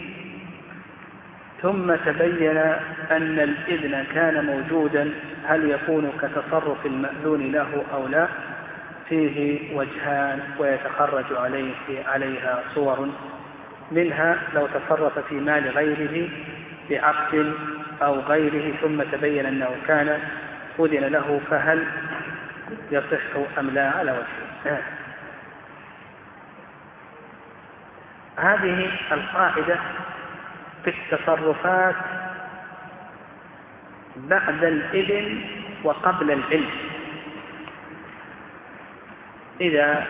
ثم تبين أن الإذن كان موجودا هل يكون كتصرف المأذون له أو لا؟ فيه وجهان ويتخرج عليه عليها صور، منها لو تصرف في مال غيره بعقد أو غيره ثم تبين أنه كان أذن له فهل يصح أم لا على وجهه. هذه القاعدة في التصرفات بعد الإذن وقبل العلم. إذا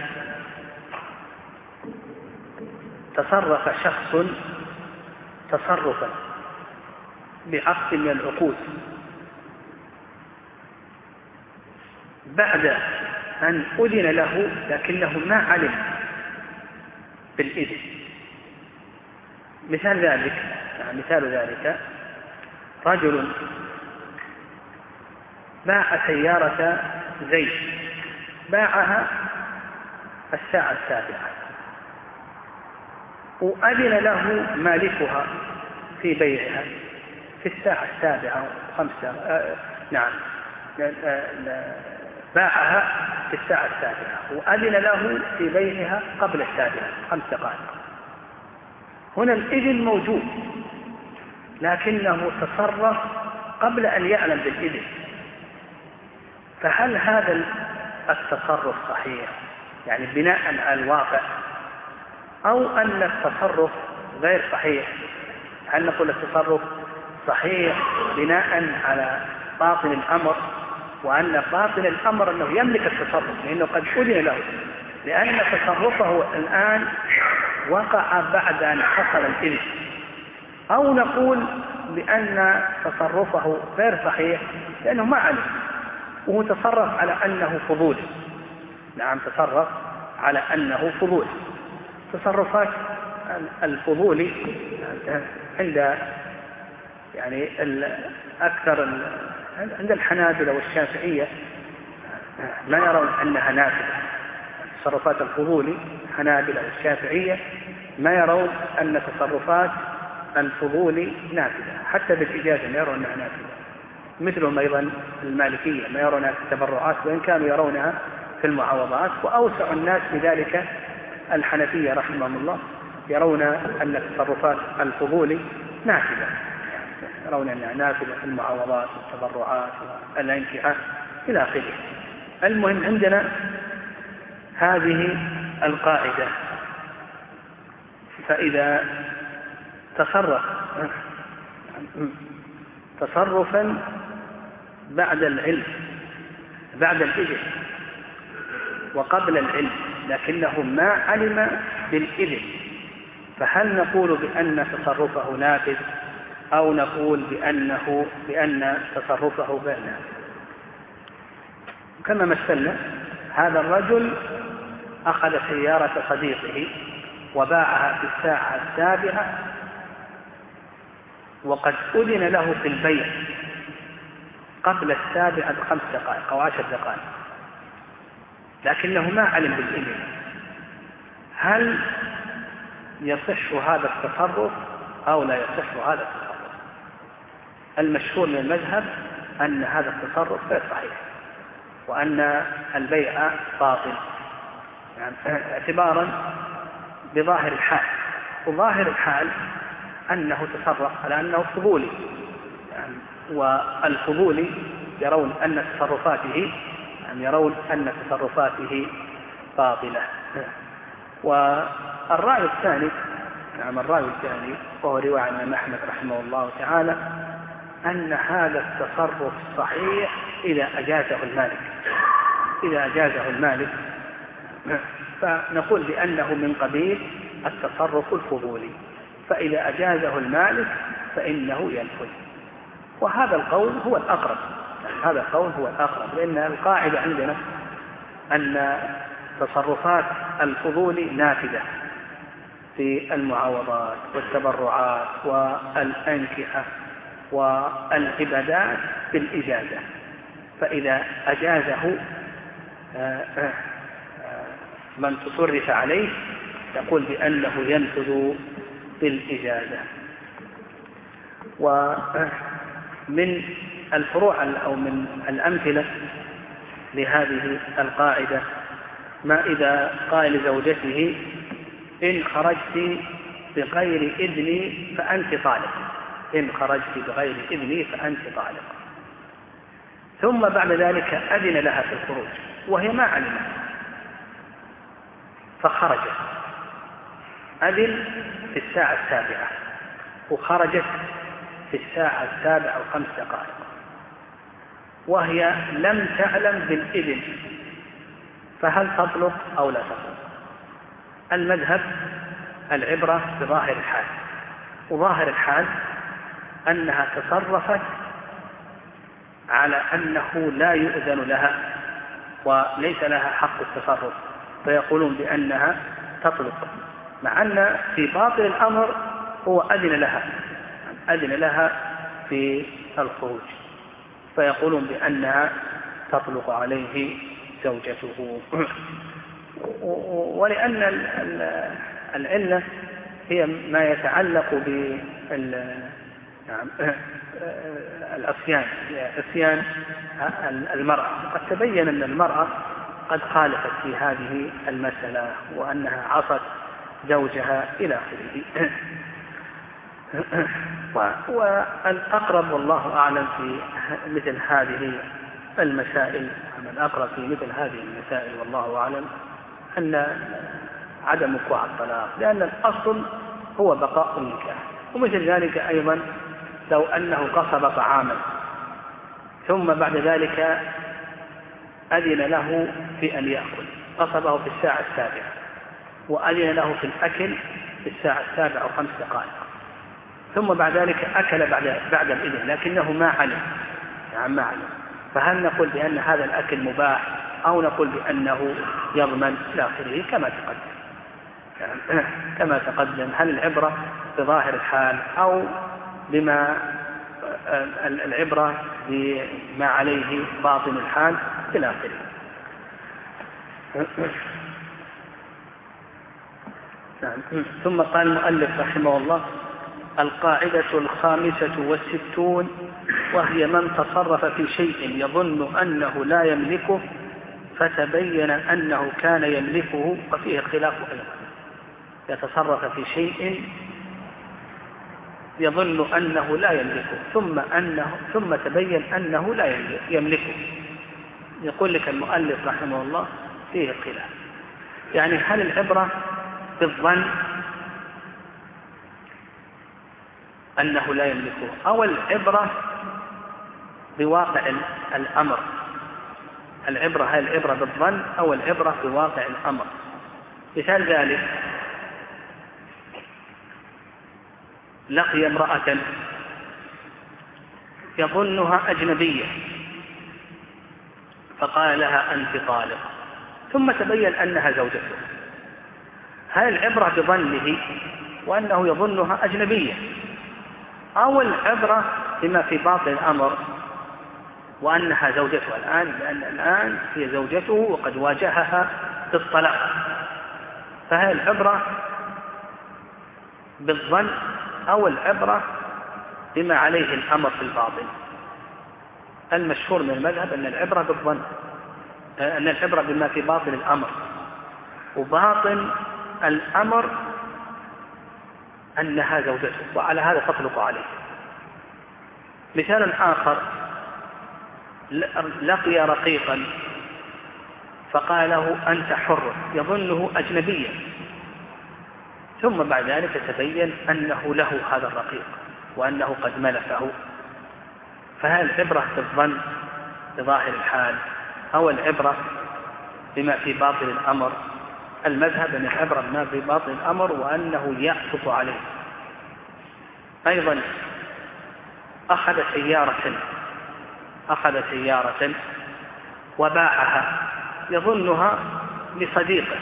تصرف شخص تصرفا بعقد من العقود بعد أن أذن له لكنه ما علم بالإذن، مثال ذلك مثال ذلك رجل باع سيارة زيد باعها الساعة السابعة وأذن له مالكها في بيعها في الساعة السابعة خمسة آه نعم باعها في الساعة السابعة وأذن له في بيعها قبل السابعة خمس دقائق. هنا الإذن موجود لكنه تصرف قبل أن يعلم بالإذن، فهل هذا التصرف صحيح يعني بناء على الواقع أو أن التصرف غير صحيح؟ هل نقول التصرف صحيح بناء على باطن الأمر وأن باطن الأمر أنه يملك التصرف لأنه قد أذن له، لأن تصرفه الآن وقع بعد أن حصل الإذن، أو نقول بأن تصرفه غير صحيح لأنه ما علم وهو تصرف على أنه فضول. نعم، تصرف على أنه فضول. تصرفات الفضول عند يعني أكثر عند الحنابلة والشافعية ما يرون أنها نافذة. تصرفات الفضول الحنابلة والشافعية ما يرون أن تصرفات الفضول نافذة، حتى بالإجازة ما يرون أنها نافذة. مثلهم أيضا المالكية ما يرونها في التبرعات وإن كانوا يرونها في المعاوضات. وأوسع الناس بذلك الحنفية رحمهم الله، يرون أن تصرفات الفضول نافذة، يرون أنها نافذة في المعاوضات والتبرعات والأنكحة إلى آخره. المهم عندنا هذه القاعدة، فإذا تصرف تصرفا بعد العلم بعد الإذن وقبل العلم لكنه ما علم بالإذن، فهل نقول بأن تصرفه نافذ أو نقول بأنه بأن تصرفه غير نافذ؟ كما مثلنا، هذا الرجل أخذ سيارة صديقه وباعها في الساعة السابعة وقد أذن له في البيع قبل السابعة بخمس دقائق أو عشر دقائق، لكنه ما علم بالإذن. هل يصح هذا التصرف أو لا يصح هذا التصرف؟ المشهور من المذهب أن هذا التصرف غير صحيح وأن البيع باطل، يعني اعتبارا بظاهر الحال. وظاهر الحال أنه تصرف على أنه فضولي، يعني والفضولي يرون أن تصرفاته يعني يرون أن تصرفاته باطلة. والرأي الثاني نعم الرأي الثاني وهو رواية عن الإمام أحمد رحمه الله تعالى أن هذا التصرف صحيح إذا أجازه المالك إذا أجازه المالك فنقول بأنه من قبيل التصرف الفضولي، فإذا أجازه المالك فإنه ينفذ. وهذا القول هو الأقرب هذا القول هو الأقرب لأن القاعدة عندنا أن تصرفات الفضول نافذة في المعاوضات والتبرعات والأنكحة والعبادات بالإجازة، فإذا أجازه من تصرف عليه يقول بأنه ينفذ بالإجازة. ومن الفروع أو من الأمثلة لهذه القاعدة ما إذا قال لزوجته إن خرجت بغير إذني فأنت طالق إن خرجت بغير إذني فأنت طالق ثم بعد ذلك أذن لها في الخروج وهي ما علمت فخرجت، أذن في الساعة السابعة وخرجت في الساعة السابعة وخمس دقائق وهي لم تعلم بالإذن، فهل تطلق أو لا تطلق؟ المذهب العبرة بظاهر الحال، وظاهر الحال أنها تصرفت على أنه لا يؤذن لها وليس لها حق التصرف، فيقولون بأنها تطلق، مع أن في باطل الأمر هو أذن لها أذن لها في الخروج، فيقولون بأنها تطلق عليه زوجته. ولأن العلة هي ما يتعلق بالعصيان عصيان المرأة، قد تبين أن المرأة قد خالفت في هذه المسألة وأنها عصت زوجها إلى آخره. والأقرب والله أعلم في مثل هذه المسائل الأقرب في مثل هذه المسائل والله أعلم أن عدم وقوع الطلاق، لأن الأصل هو بقاء النكاح. ومثل ذلك أيضا لو أنه قصب طعاما ثم بعد ذلك أذن له في أن يأكل، قصبه في الساعة السابعة وأذن له في الأكل في الساعة السابعة وخمس دقائق، ثم بعد ذلك أكل بعد بعد الإذن لكنه ما علم، يعني ما علم، فهل نقول بأن هذا الأكل مباح أو نقول بأنه يضمن إلى آخره كما تقدم؟ يعني كما تقدم، هل العبرة بظاهر الحال أو بما العبرة بما عليه باطن الحال إلى آخره. ثم قال المؤلف رحمه الله: القاعدة الخامسة والستون، وهي من تصرف في شيء يظن أنه لا يملكه فتبين أنه كان يملكه، وفيه خلاف أيضا. يتصرف في شيء يظن أنه لا يملكه ثم أنه ثم تبين أنه لا يملكه. يقول لك المؤلف رحمه الله فيه خلاف، يعني هل العبرة بالظن أنه لا يملكه أو العبرة بواقع الأمر؟ العبرة هل العبرة بالظن أو العبرة بواقع الأمر؟ مثال ذلك: لقي امرأة يظنها أجنبية فقال لها أنت طالق، ثم تبين أنها زوجته، هل العبرة بظنه وأنه يظنها أجنبية أو العبرة بما في باطن الأمر وأنها زوجته الآن، لأن الآن هي زوجته وقد واجهها بالطلاق؟ فهل العبرة بالظن أو العبرة بما عليه الأمر في الباطن؟ المشهور من المذهب أن العبرة بالظن، أن العبرة بما في باطن الأمر، وباطن الأمر أنها زوجته، وعلى هذا تطلق عليه. مثال آخر: لقي رقيقا فقال له أنت حر، يظنه أجنبيا، ثم بعد ذلك تبين أنه له هذا الرقيق وأنه قد ملكه، فهل العبرة بالظن بظاهر الحال أو العبرة بما في باطن الأمر؟ المذهب أن العبرة بما في باطن الأمر وأنه يعطف عليه. أيضا أخذ سيارة أخذ سيارة وباعها يظنها لصديقه،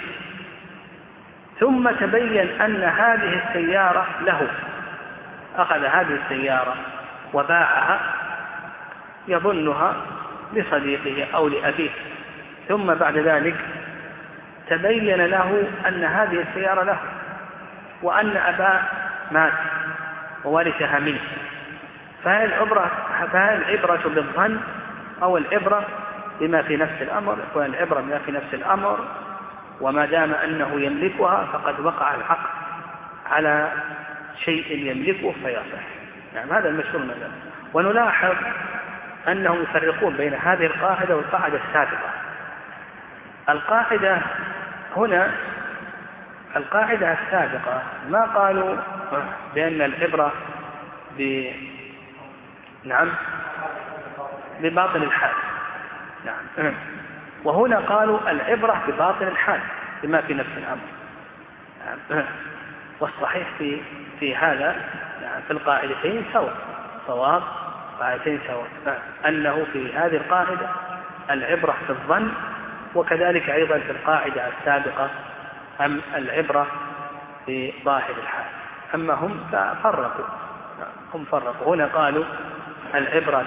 ثم تبين أن هذه السيارة له، أخذ هذه السيارة وباعها يظنها لصديقه أو لأبيه، ثم بعد ذلك تبين له أن هذه السيارة له وأن أباه مات وورثها منه، فهل العبرة فهل العبرة بالظن أو العبرة بما في نفس الأمر؟ يكون العبرة بما في نفس الأمر، وما دام أنه يملكها فقد وقع الحق على شيء يملكه فيصح. يعني هذا المشهور مثلا. ونلاحظ أنهم يفرقون بين هذه القاعدة والقاعدة السابقة. القاعدة هنا القاعدة السابقة ما قالوا بأن العبرة ب نعم بباطن الحال، نعم، وهنا قالوا العبرة بباطن الحال بما في نفس الأمر، نعم. والصحيح في في هذا يعني في القاعدتين سواء، صواب قاعدتين سواء، أنه في هذه القاعدة العبرة في الظن، وكذلك أيضا في القاعدة السابقة أم العبرة بظاهر الحال. أما هم فرقوا هم فرقوا هنا قالوا العبرة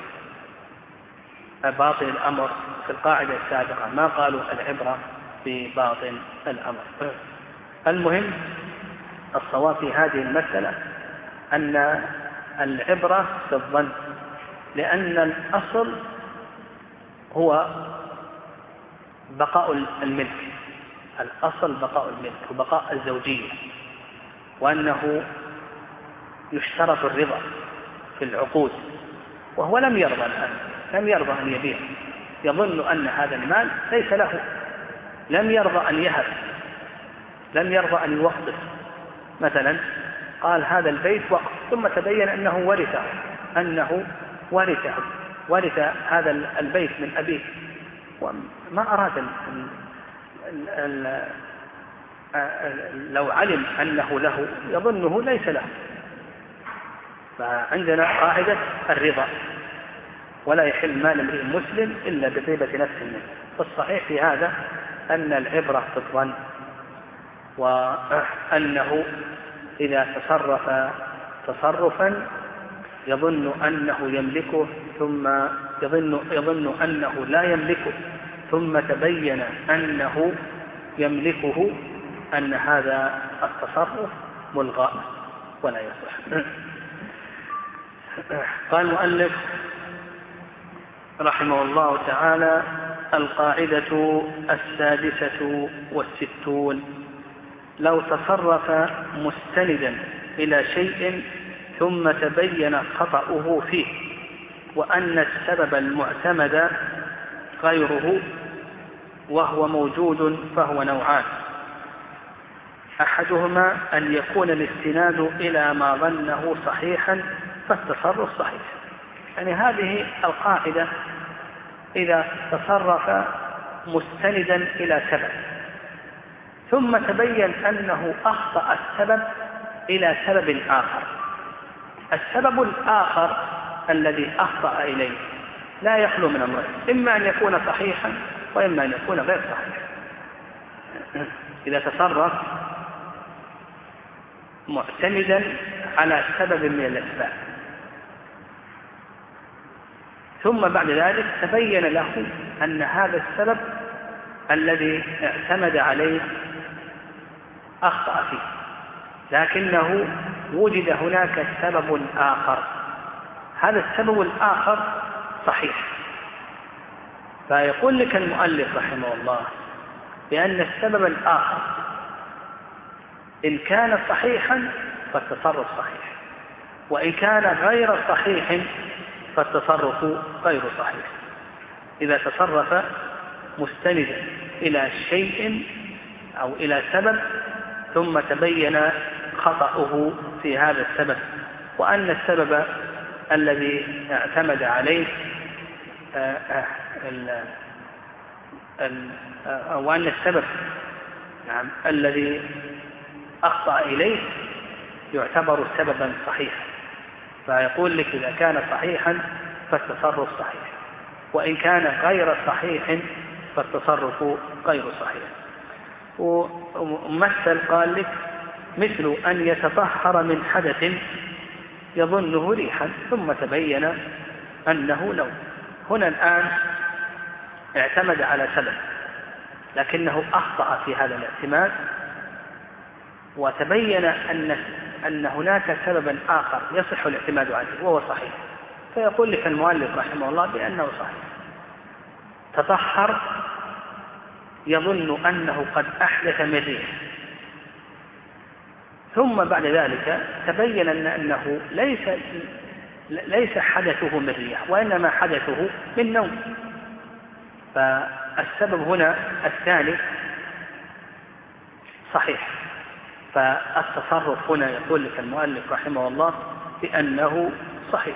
بباطن الأمر في القاعدة السابقة، ما قالوا العبرة بباطن الأمر. المهم الصواب في هذه المسألة أن العبرة في الظن، لأن الأصل هو بقاء الملك، الأصل بقاء الملك وبقاء الزوجية، وأنه يشترط الرضا في العقود، وهو لم يرضى الآن لم يرضى أن يبيع، يظن أن هذا المال ليس له، لم يرضى أن يهب، لم يرضى أن يوقف. مثلا قال هذا البيت وقف، ثم تبين أنه ورثه أنه ورثه ورث هذا البيت من أبيه، وما أراد ال ال ال لو علم أنه له يظنه ليس له، فعندنا قاعدة الرضا، ولا يحل مال امرئ مسلم إلا بطيبة نفس منه. فالصحيح في هذا أن العبرة بالظن، وأنه إذا تصرف تصرفا يظن أنه يملكه ثم يظن, يظن أنه لا يملكه ثم تبين أنه يملكه، أن هذا التصرف ملغى ولا يصح. قال المؤلف رحمه الله تعالى: القاعدة السادسة والستون: لو تصرف مستندا إلى شيء ثم تبين خطأه فيه وأن السبب المعتمد غيره وهو موجود، فهو نوعان: أحدهما أن يكون الاستناد إلى ما ظنه صحيحا فالتصرف صحيح. يعني هذه القاعدة إذا تصرف مستندا إلى سبب ثم تبين أنه أخطأ السبب إلى سبب آخر، السبب الآخر الذي أخطأ إليه لا يخلو من أمرين: إما أن يكون صحيحا وإما أن يكون غير صحيح. إذا تصرف معتمدا على سبب من الأسباب ثم بعد ذلك تبين له أن هذا السبب الذي اعتمد عليه أخطأ فيه، لكنه وجد هناك سبب آخر، هذا السبب الآخر صحيح. فيقول لك المؤلف رحمه الله بأن السبب الآخر إن كان صحيحا فالتصرف صحيح، وإن كان غير صحيح فالتصرف غير صحيح. إذا تصرف مستندا إلى شيء أو إلى سبب ثم تبين خطأه في هذا السبب وأن السبب الذي اعتمد عليه وأن السبب نعم الذي أخطأ إليه يعتبر سببا صحيحا. فيقول لك إذا كان صحيحا فالتصرف صحيح، وإن كان غير صحيح فالتصرف غير صحيح. ومثل قال لك مثل أن يتطهر من حدث يظنه ريحا ثم تبين أنه لون. هنا الآن اعتمد على سبب لكنه أخطأ في هذا الاعتماد وتبين أن أن هناك سببا آخر يصح الاعتماد عليه وهو صحيح. فيقول لك المؤلف رحمه الله بأنه صحيح. تطهر يظن أنه قد أحدث من ريح ثم بعد ذلك تبين أن أنه ليس ليس حدثه من ريح وإنما حدثه من نوم. فالسبب هنا الثاني صحيح. فالتصرف هنا يقول لك المؤلف رحمه الله بأنه صحيح.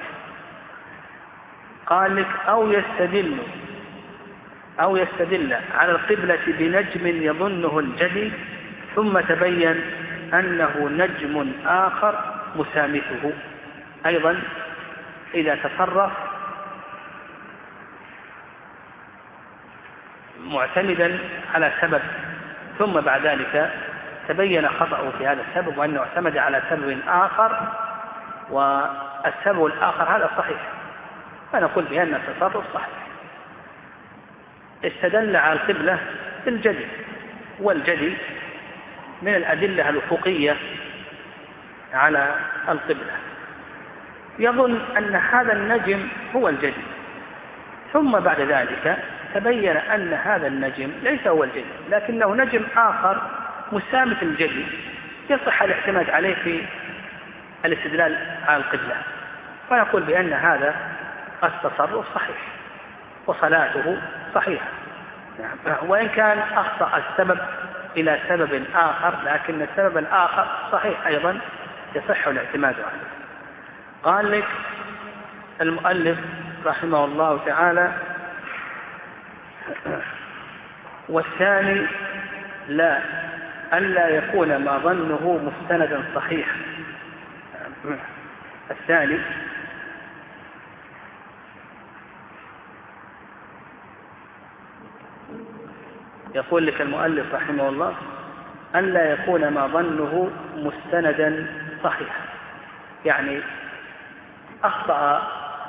قال لك أو يستدل أو يستدل على القبلة بنجم يظنه الجدي ثم تبين أنه نجم آخر مسامته. أيضا إذا تصرف معتمدا على سبب ثم بعد ذلك تبين خطأه في هذا السبب وأنه اعتمد على سبب آخر والسبب الآخر هذا صحيح، فنقول بأن التصرف صحيح. استدل على القبلة بالجدي، والجدي من الأدلة الأفقية على القبلة، يظن أن هذا النجم هو الجدي ثم بعد ذلك تبين أن هذا النجم ليس هو الجدي لكنه نجم آخر مسامة الجدي يصح الاعتماد عليه في الاستدلال على القبلة. فنقول بأن هذا التصرف صحيح وصلاته صحيحة، وإن كان أخطأ السبب إلى سبب آخر لكن السبب الآخر صحيح أيضا يصح الاعتماد عليه. قال لك المؤلف رحمه الله تعالى: والثاني لا ألا يكون ما ظنه مستندا صحيحا. الثاني يقول لك المؤلف رحمه الله أن لا يكون ما ظنه مستندا صحيحا، يعني أخطأ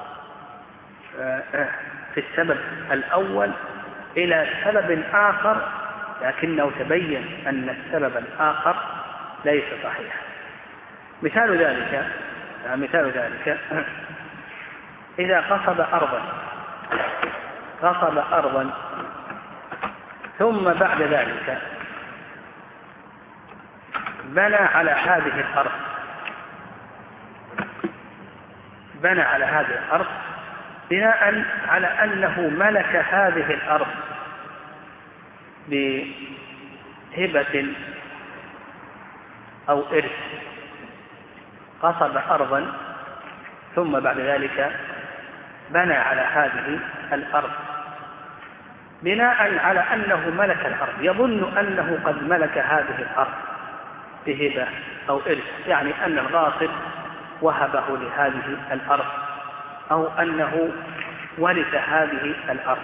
في السبب الأول إلى سبب آخر، لكنه تبين أن السبب الآخر ليس صحيحا. مثال ذلك مثال ذلك إذا قصد أرضا قصد أرضا ثم بعد ذلك بنى على هذه الأرض بنى على هذه الأرض بناء على أنه ملك هذه الأرض بهبة أو إرث. قصد أرضا ثم بعد ذلك بنى على هذه الأرض بناء على أنه ملك الأرض، يظن أنه قد ملك هذه الأرض بهبة أو إرث، يعني أن الغاصب وهبه لهذه الأرض أو أنه ورث هذه الأرض.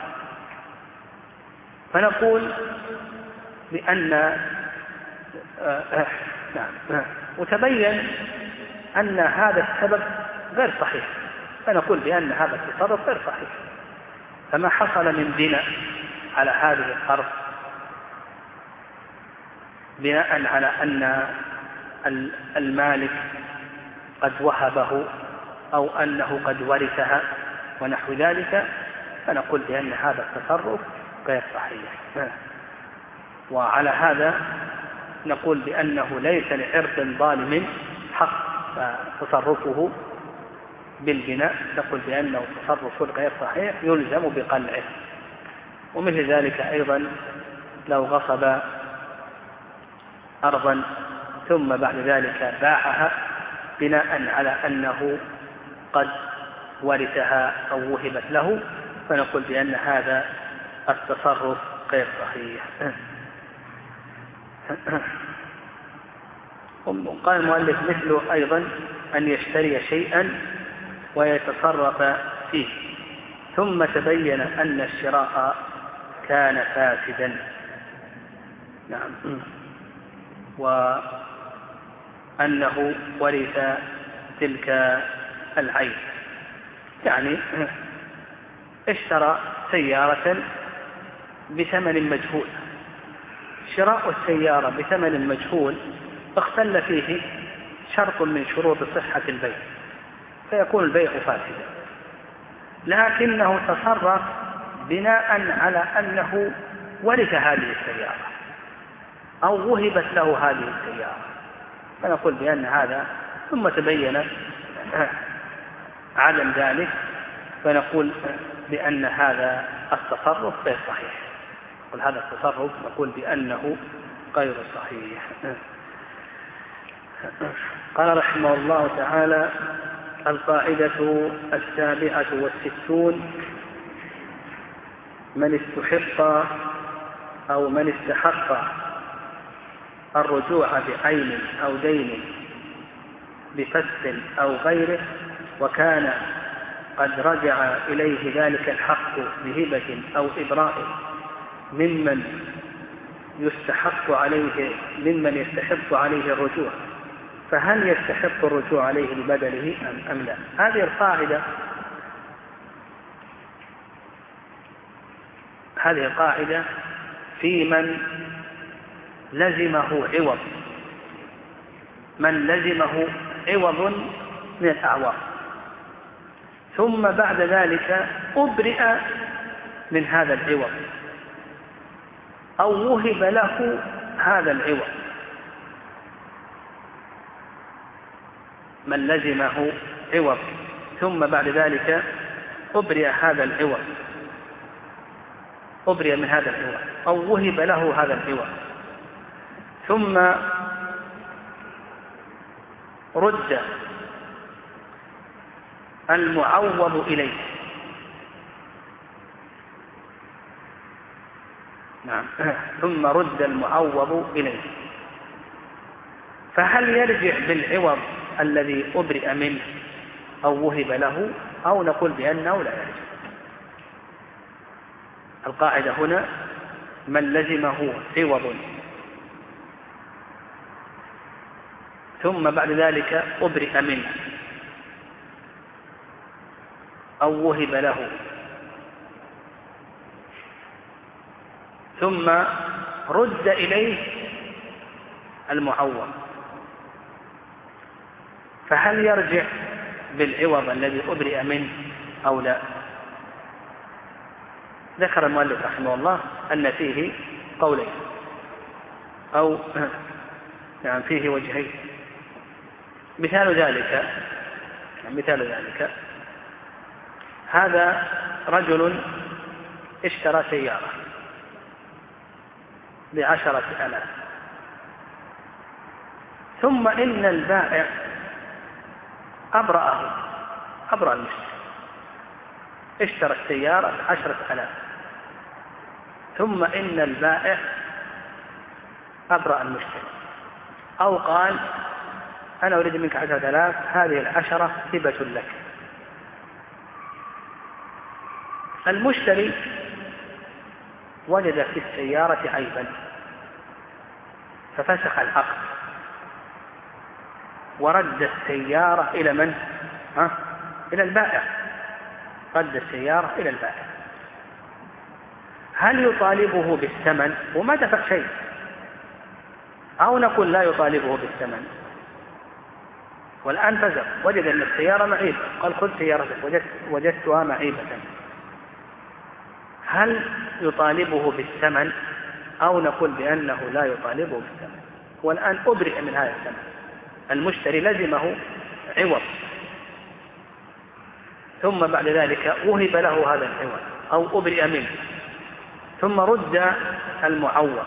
فنقول بأن آه آه نعم وتبين أن هذا السبب غير صحيح، فنقول بأن هذا التصرف غير صحيح. فما حصل من بناء على هذه الأرض بناء على أن المالك قد وهبه أو أنه قد ورثها ونحو ذلك، فنقول بأن هذا التصرف غير صحيح. وعلى هذا نقول بأنه ليس لعرض ظالم حق، فتصرفه بالبناء نقول بأنه تصرف غير صحيح يلزم بقلعه. ومثل ذلك أيضا لو غصب أرضا ثم بعد ذلك باعها بناء على أنه قد ورثها أو وهبت له، فنقول بأن هذا التصرف غير صحيح. قال المؤلف مثل أيضا أن يشتري شيئا ويتصرف فيه ثم تبين أن الشراء كان فاسدا، نعم، وأنه ورث تلك العين. يعني اشترى سيارة بثمن مجهول، شراء السيارة بثمن مجهول اختل فيه شرط من شروط صحة البيع، فيكون البيع فاسدا، لكنه تصرف بناء على أنه ورث هذه السيارة أو وهبت له هذه السيارة، فنقول بأن هذا ثم تبين عدم ذلك، فنقول بأن هذا التصرف غير صحيح. وهذا التصرف نقول بأنه غير صحيح. قال رحمه الله تعالى: القاعدة السابعة والستون: من استحق أو من استحق الرجوع بعين أو دين بفسق أو غيره وكان قد رجع إليه ذلك الحق بهبة أو إبراء ممن يستحق عليه ممن يستحق عليه الرجوع، فهل يستحق الرجوع عليه ببدله أم, أم لا؟ هذه القاعدة هذه القاعدة في من لزمه عوض من لزمه عوض من الأعواض ثم بعد ذلك أبرئ من هذا العوض أو وهب له هذا العوض. من لزمه عوض ثم بعد ذلك أبرئ هذا العوض أبرئ من هذا العوض أو وهب له هذا العوض ثم رد المعوض إليه، نعم ثم رد المعوض إليه، فهل يرجع بالعوض الذي أبرئ منه أو وهب له، أو نقول بأنه لا يرجع. القاعدة هنا من لزمه عوض ثم بعد ذلك أبرئ منه أو وهب له ثم رد إليه المعوض، فهل يرجع بالعوض الذي أبرئ منه أو لا؟ ذكر المؤلف رحمه الله أن فيه قولين أو يعني فيه وجهين. مثال ذلك مثال ذلك هذا رجل اشترى سيارة بعشرة آلاف، ثم إن البائع أبرأه أبرأ المشتري، اشترى السيارة بعشرة آلاف ثم إن البائع أبرأ المشتري، أو قال أنا أريد منك عشرة آلاف، هذه العشرة هبة لك. المشتري وجد في السيارة عيبا ففسخ العقد ورد السيارة إلى من؟ ها؟ إلى البائع، رد السيارة إلى البائع. هل يطالبه بالثمن وما دفع شيء، أو نقول لا يطالبه بالثمن؟ والآن فزع وجد أن السيارة معيبة، قال خذ سيارتك وجدت وجدتها معيبة، هل يطالبه بالثمن أو نقول بأنه لا يطالبه بالثمن؟ والآن أبرئ من هذا الثمن، المشتري لزمه عوض ثم بعد ذلك وهب له هذا العوض أو أبرئ منه ثم رد المعوض،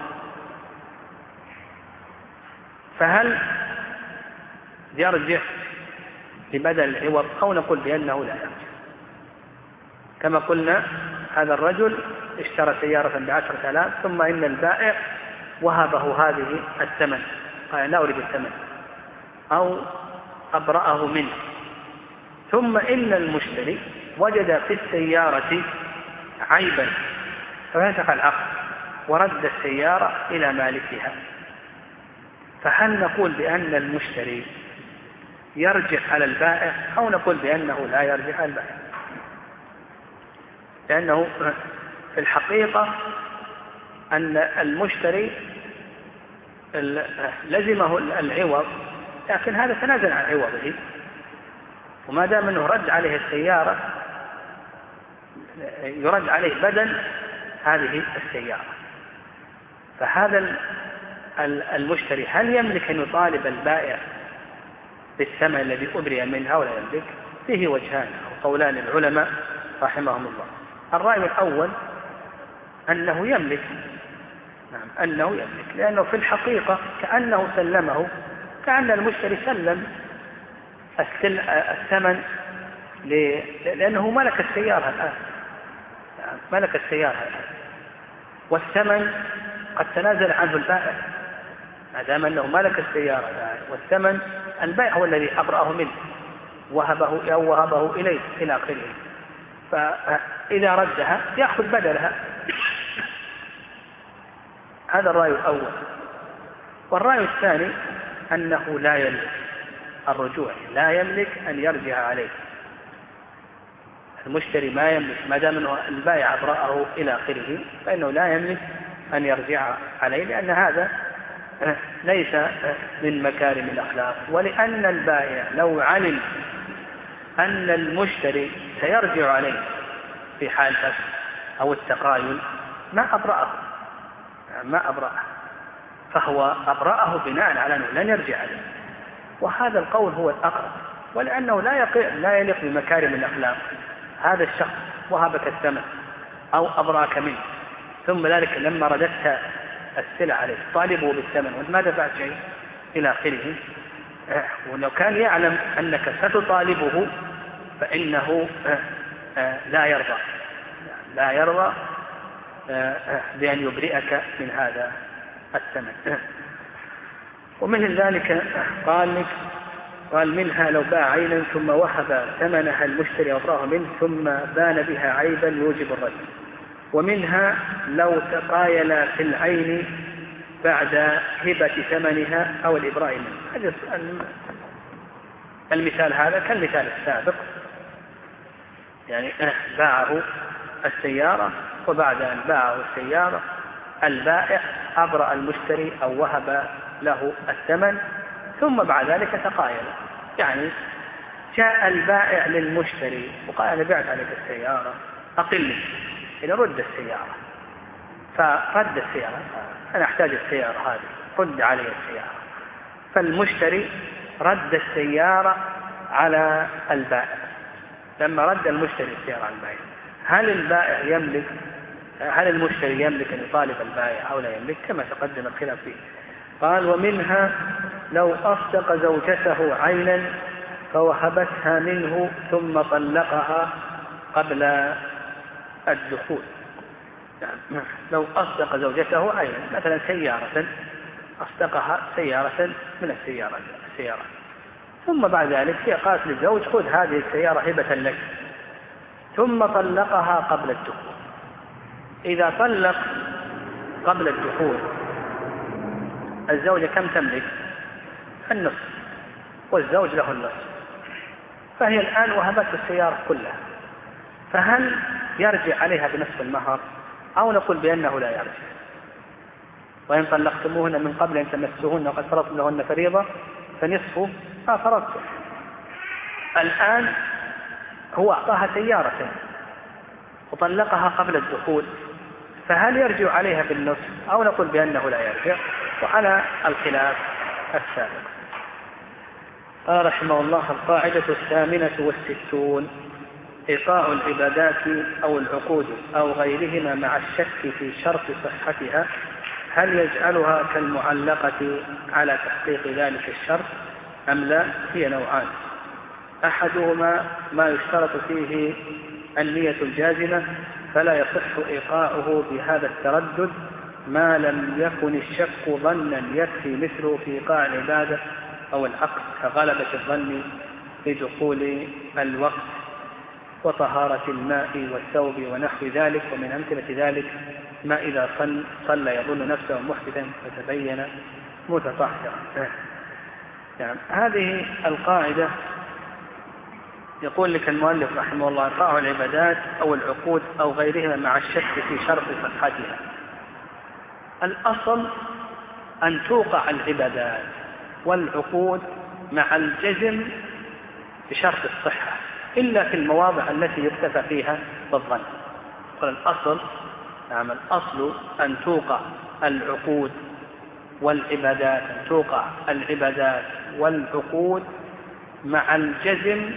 فهل يرجع لبدل العوض أو نقول بأنه لا يرجع؟ كما قلنا هذا الرجل اشترى سيارة بعشرة آلاف ثم إن البائع وهبه هذه الثمن، قال لا أريد الثمن، أو أبرأه منه، ثم إن المشتري وجد في السيارة عيبا ففسخ العقد ورد السيارة إلى مالكها، فهل نقول بأن المشتري يرجع على البائع أو نقول بأنه لا يرجع على البائع؟ لأنه في الحقيقة أن المشتري لزمه العوض، لكن هذا تنازل عن عوضه، وما دام أنه رد عليه السيارة يرد عليه بدل هذه السيارة. فهذا المشتري هل يملك أن يطالب البائع بالثمن الذي أبرئ منها ولا يملك؟ فيه وجهان أو قولان العلماء رحمهم الله. الرأي الأول أنه يملك، نعم أنه يملك، لأنه في الحقيقة كأنه سلمه، كأن المشتري سلم الثمن لأنه ملك السيارة الآن، ملك السيارة الآن، والثمن قد تنازل عنه البائع ما دام أنه ملك السيارة الآن، والثمن البائع هو الذي أبرأه منه وهبه أو وهبه إليه إلى آخره، فإذا ردها يأخذ بدلها. هذا الرأي الأول. والرأي الثاني أنه لا يملك الرجوع، لا يملك أن يرجع عليه، المشتري ما يملك ما دام أنه البائع أبرأه إلى آخره، فإنه لا يملك أن يرجع عليه، لأن هذا ليس من مكارم الأخلاق. ولأن البائع لو علم أن المشتري سيرجع عليه في حال فسخ أو التقايل ما أبرأه ما أبرأه فهو أبرأه بناء على أنه لن يرجع عليه، وهذا القول هو الأقرب. ولأنه لا يقع لا يليق بمكارم الأخلاق، هذا الشخص وهبك الثمن أو أبرأك منه، ثم ذلك لما رددت السلع عليه طالبه بالثمن وأنت ما دفعت شيء إلى آخره. ولو كان يعلم أنك ستطالبه فإنه لا يرضى لا يرضى بأن يبرئك من هذا الثمن. ومثل ذلك قال لك قال منها لو باع عينا ثم وهب ثمنها المشتري وأبراه منه ثم بان بها عيبا يوجب الرد. ومنها لو تقايل في العين بعد هبة ثمنها أو الإبراء منه. المثال هذا كالمثال السابق، يعني باعه السيارة وبعد أن باعه السيارة البائع أبرأ المشتري أو وهب له الثمن ثم بعد ذلك تقايل، يعني جاء البائع للمشتري وقال أنا بعت عليك السيارة أقل إلى رد السيارة، فرد السيارة، أنا أحتاج السيارة هذه رد علي السيارة، فالمشتري رد السيارة على البائع. لما رد المشتري السيارة على البائع، هل البائع يملك هل المشتري يملك أن يطالب البائع أو لا يملك؟ كما تقدم الخلاف فيه. قال ومنها لو أصدق زوجته عينا فوهبتها منه ثم طلقها قبل الدخول. يعني لو أصدق زوجته عينا، مثلا سيارة أصدقها سيارة من السيارات السيارات ثم بعد ذلك هي قالت للزوج خذ هذه السيارة هبة لك، ثم طلقها قبل الدخول. إذا طلق قبل الدخول الزوجة كم تملك؟ النصف، والزوج له النصف، فهي الآن وهبت السيارة كلها، فهل يرجع عليها بنصف المهر أو نقول بأنه لا يرجع؟ وإن طلقتموهن من قبل أن تمسوهن وقد فرضتم لهن فريضة فنصف ما فرضتم. الآن هو أعطاها سيارة وطلقها قبل الدخول، فهل يرجع عليها بالنصف أو نقول بأنه لا يرجع؟ وعلى الخلاف السابق. قال رحمه الله القاعدة الثامنة والستون: إيقاع العبادات أو العقود أو غيرهما مع الشك في شرط صحتها هل يجعلها كالمعلقة على تحقيق ذلك الشرط أم لا؟ هي نوعان: أحدهما ما يشترط فيه النية الجازمة فلا يصح إيقاعه بهذا التردد ما لم يكن الشك ظنا يكفي، مثله في إيقاع العبادة أو العقد كغلبة الظن بدخول الوقت وطهارة الماء والثوب ونحو ذلك. ومن أمثلة ذلك ما إذا صلى, صلى يظن نفسه محدثا فتبين متطهرا. يعني هذه القاعدة يقول لك المؤلف رحمه الله: إيقاع العبادات أو العقود أو غيرها مع الشك في شرط صحتها. الأصل أن توقع العبادات والعقود مع الجزم بشرط الصحة إلا في المواضع التي يكتفى فيها بالظن. الأصل نعم الأصل أن توقع العقود والعبادات أن توقع العبادات والعقود مع الجزم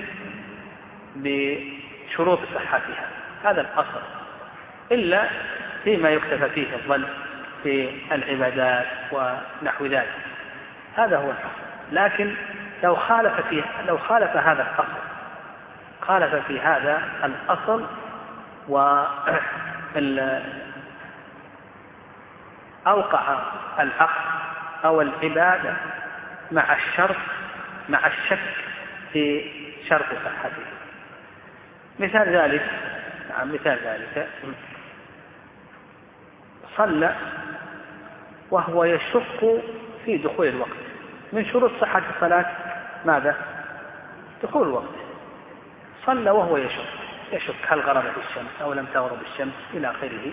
بشروط صحتها، هذا الأصل، إلا فيما يكتفى فيه الظن في العبادات ونحو ذلك، هذا هو الأصل. لكن لو خالف فيه لو خالف هذا الأصل خالف في هذا الأصل وأوقع العقد أو العبادة مع الشرط مع الشك في شرط صحته. مثال ذلك نعم مثال ذلك صلى وهو يشك في دخول الوقت. من شروط صحة الصلاة ماذا؟ دخول الوقت. صلى وهو يشك يشك هل غربت الشمس أو لم تغرب الشمس إلى آخره.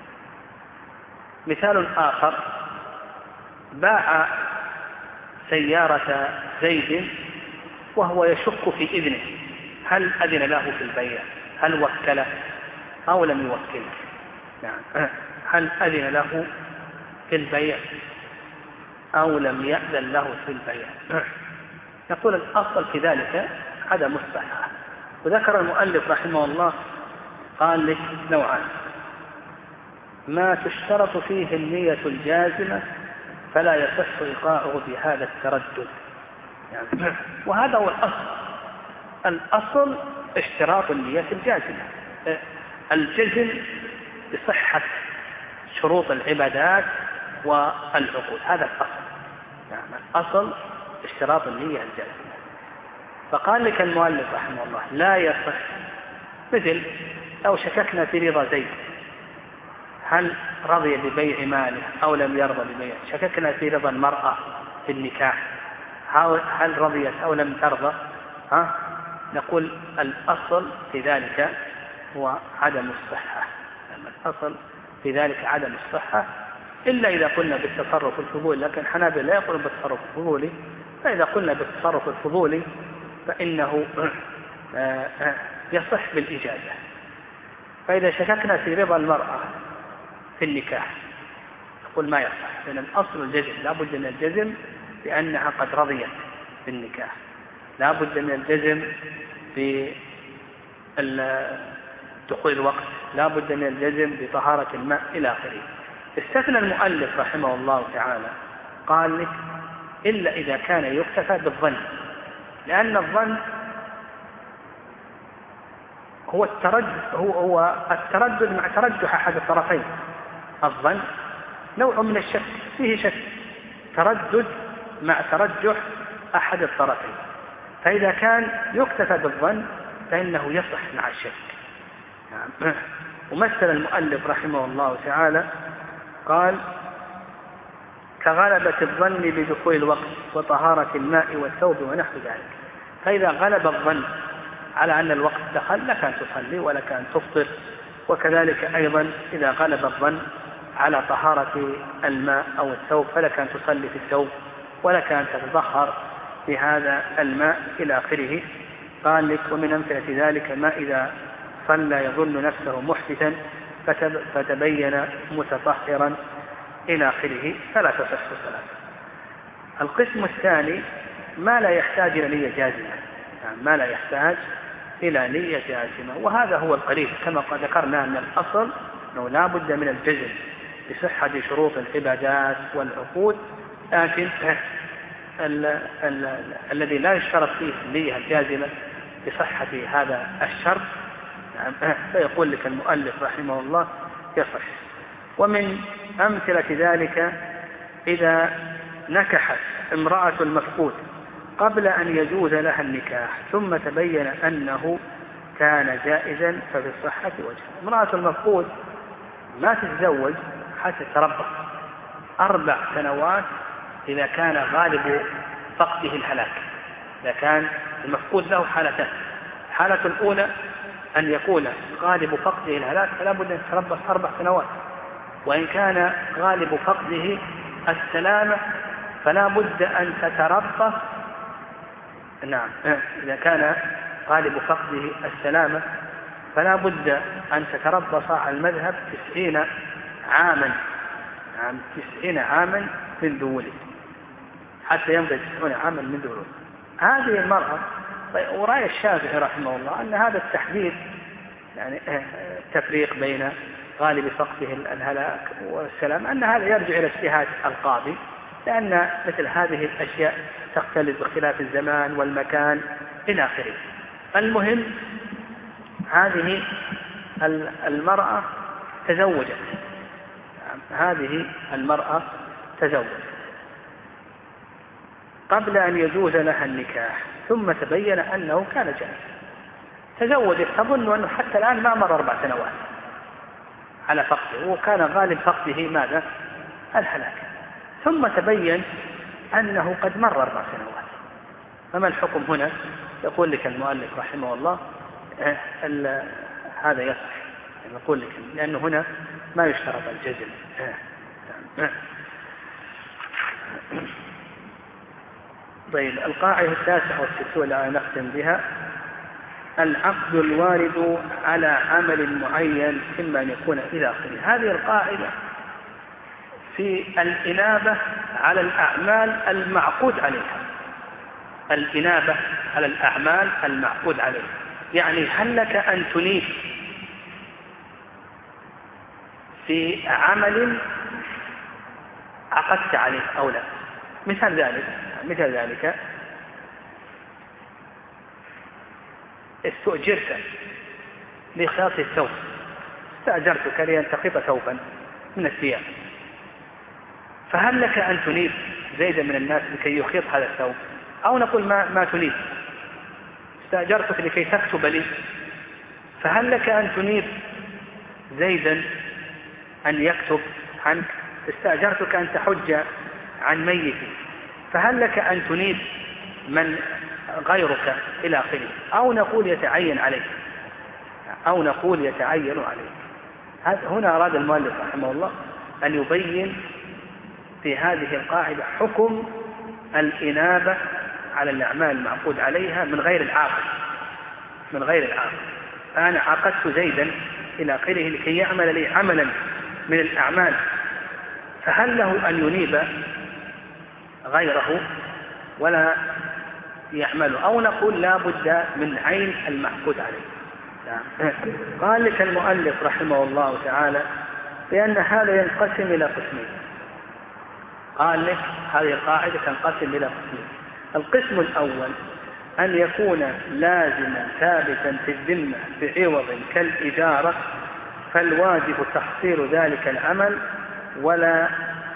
مثال آخر: باع سيارة زيد وهو يشك في إذنه، هل أذن له في البيع؟ هل وكله أو لم يوكله؟ يعني هل أذن له في البيع أو لم يأذن له في البيع؟ يقول الأصل في ذلك عدم الصحة. وذكر المؤلف رحمه الله قال لك نوعان: ما تشترط فيه النية الجازمة فلا يصح إيقاعه بهذا التردد، يعني وهذا هو الأصل. الأصل اشتراط النية الجازمة، الجزم بصحة شروط العبادات والعقود، هذا الأصل. يعني الأصل اشتراط النية الجازمة. فقال لك المؤلف رحمه الله لا يصح، مثل لو شككنا في رضا زيد هل رضي ببيع ماله أو لم يرضى ببيع، شككنا في رضا المرأة في النكاح هل رضيت أو لم ترضى، ها؟ نقول الأصل في ذلك هو عدم الصحة، الأصل في ذلك عدم الصحة إلا إذا قلنا بالتصرف الفضولي، لكن حنابلة لا يقولون بالتصرف الفضولي، فإذا قلنا بالتصرف الفضولي فإنه يصح بالإجازة. فإذا شككنا في رضا المرأة في النكاح نقول ما يصح، لأن الأصل الجزم، لا بد من الجزم بأنها قد رضيت بالنكاح، لا بد من الجزم بدخول الوقت، لا بد من الجزم بطهارة الماء إلى آخره. استثنى المؤلف رحمه الله تعالى قال لك إلا إذا كان يكتفى بالظن، لأن الظن هو التردد، هو, هو التردد مع ترجح أحد الطرفين. الظن نوع من الشك، فيه شك، تردد مع ترجح أحد الطرفين، فإذا كان يكتفى بالظن فإنه يصح مع الشك. نعم. ومثل المؤلف رحمه الله تعالى قال كغلبة الظن بدخول الوقت وطهارة الماء والثوب ونحو ذلك. فإذا غلب الظن على أن الوقت دخل لكان تصلي ولكان تفطر، وكذلك أيضا إذا غلب الظن على طهارة الماء أو الثوب فلكان تصلي في الثوب ولكان تتطهر بهذا الماء إلى آخره. قال لك ومن أمثلة ذلك ما إذا صلى يظن نفسه محدثا فتبين متطهرا إلى آخره فلا تصح صلاته. القسم الثاني ما لا يحتاج إلى نية جازمة، يعني ما لا يحتاج إلى نية جازمة، وهذا هو القريب كما قد ذكرنا أن الأصل أنه لا بد من الجزم بصحة شروط العبادات والعقود، لكن ال ال ال الذي لا يشترط فيه النية الجازمة بصحة هذا الشرط فيقول لك المؤلف رحمه الله يصح. ومن أمثلة ذلك إذا نكحت امرأة المفقود قبل أن يجوز لها النكاح ثم تبين أنه كان جائزا ففي الصحة وجه. امرأة المفقود ما تتزوج حتى تربص أربع سنوات إذا كان غالب فقده الهلاك. إذا كان المفقود له حالتان، الحالة الأولى أن يكون غالب فقده الهلاك فلا بد أن تتربص أربع سنوات، وإن كان غالب فقده السلامة فلا بد أن تتربص. نعم، إذا كان غالب فقده السلامة فلا بد أن تتربص على المذهب تسعين عاما، نعم تسعين عاما من دولة حتى يمضي تسعين عاما من دولة. هذه المرأة ورأي الشافعي رحمه الله أن هذا التحديد يعني التفريق بين غالب فقده الهلاك والسلام أن هذا يرجع إلى اجتهاد القاضي، لأن مثل هذه الأشياء تختلف باختلاف الزمان والمكان إلى آخره. المهم هذه المرأة تزوجت، هذه المرأة تزوجت قبل أن يجوز لها النكاح ثم تبين أنه كان جائزا، تزوجت تظن أنه حتى الآن ما مر أربع سنوات على فقده وكان غالب فقده ماذا؟ الهلاك، ثم تبين أنه قد مر أربع سنوات. فما الحكم هنا؟ يقول لك المؤلف رحمه الله آه هذا يصح، يقول لك لأنه هنا ما يشترط الجزم. آه آه طيب القاعدة التاسعة والستون لا نختم بها: العقد الوارد على عمل معين إما أن يكون إلى آخره. هذه القاعدة في الإنابة على الأعمال المعقود عليها، الإنابة على الأعمال المعقود عليها، يعني هل لك أن تنيب في عمل عقدت عليه أو لا؟ مثال ذلك مثال ذلك استؤجرت لخياط الثوب، استأجرتك لينتقط ثوبا من الثياب، فهل لك أن تنيب زيدا من الناس لكي يخيط هذا الثوب؟ أو نقول ما, ما تنيب، استأجرتك لكي تكتب لي، فهل لك أن تنيب زيدا أن يكتب عنك؟ استأجرتك أن تحج عن ميت، فهل لك أن تنيب من غيرك إلى آخره؟ أو نقول يتعين عليك، أو نقول يتعين عليك. هنا أراد المؤلف رحمه الله أن يبين في هذه القاعدة حكم الإنابة على الأعمال المعقود عليها من غير العاقل، من غير العاقل. أنا عقدت زيدا إلى آخره لكي يعمل لي عملا من الأعمال، فهل له أن ينيب غيره ولا يعمله؟ أو نقول لا بد من عين المعقود عليه. قال لك المؤلف رحمه الله تعالى بأن هذا ينقسم إلى قسمين. قال لك هذه القاعدة تنقسم إلى قسمين. القسم الأول أن يكون لازما ثابتا في الذمة بعوض كالإجارة، فالواجب تحصيل ذلك العمل ولا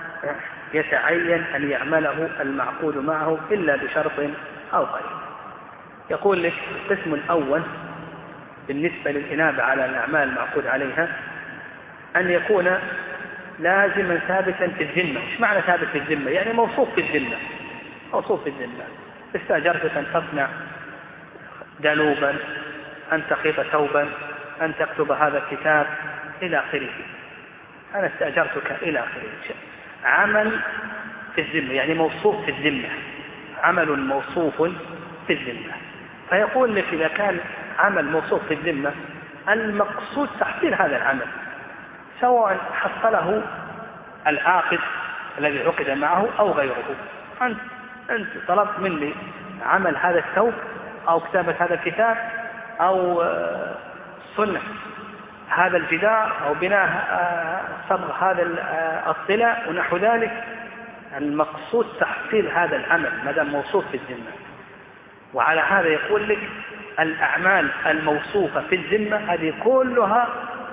يتعين أن يعمله المعقود معه إلا بشرط أو قيد. يقول لك القسم الأول بالنسبة للإنابة على الأعمال المعقود عليها أن يكون لازما ثابتا في الذمة. إيش معنى ثابت في الذمة؟ يعني موصوف في الذمة، موصوف في الذمة. استأجرتك أن تصنع دلوبا، أن تخيط ثوبا، أن تكتب هذا الكتاب إلى آخره. أنا استأجرتك إلى آخره. عمل في الذمة يعني موصوف في الذمة، عمل موصوف في الذمة. فيقول لك إذا كان عمل موصوف في الذمة المقصود تحصيل هذا العمل، سواء حصله العاقد الذي عقد معه أو غيره. أنت أنت طلبت مني عمل هذا الثوب أو كتابة هذا الكتاب أو صنع هذا الجدار أو بناء صبغ هذا الطلاء ونحو ذلك. المقصود تحصيل هذا العمل ما دام موصوف في الذمة. وعلى هذا يقول لك الأعمال الموصوفة في الذمة هذه كلها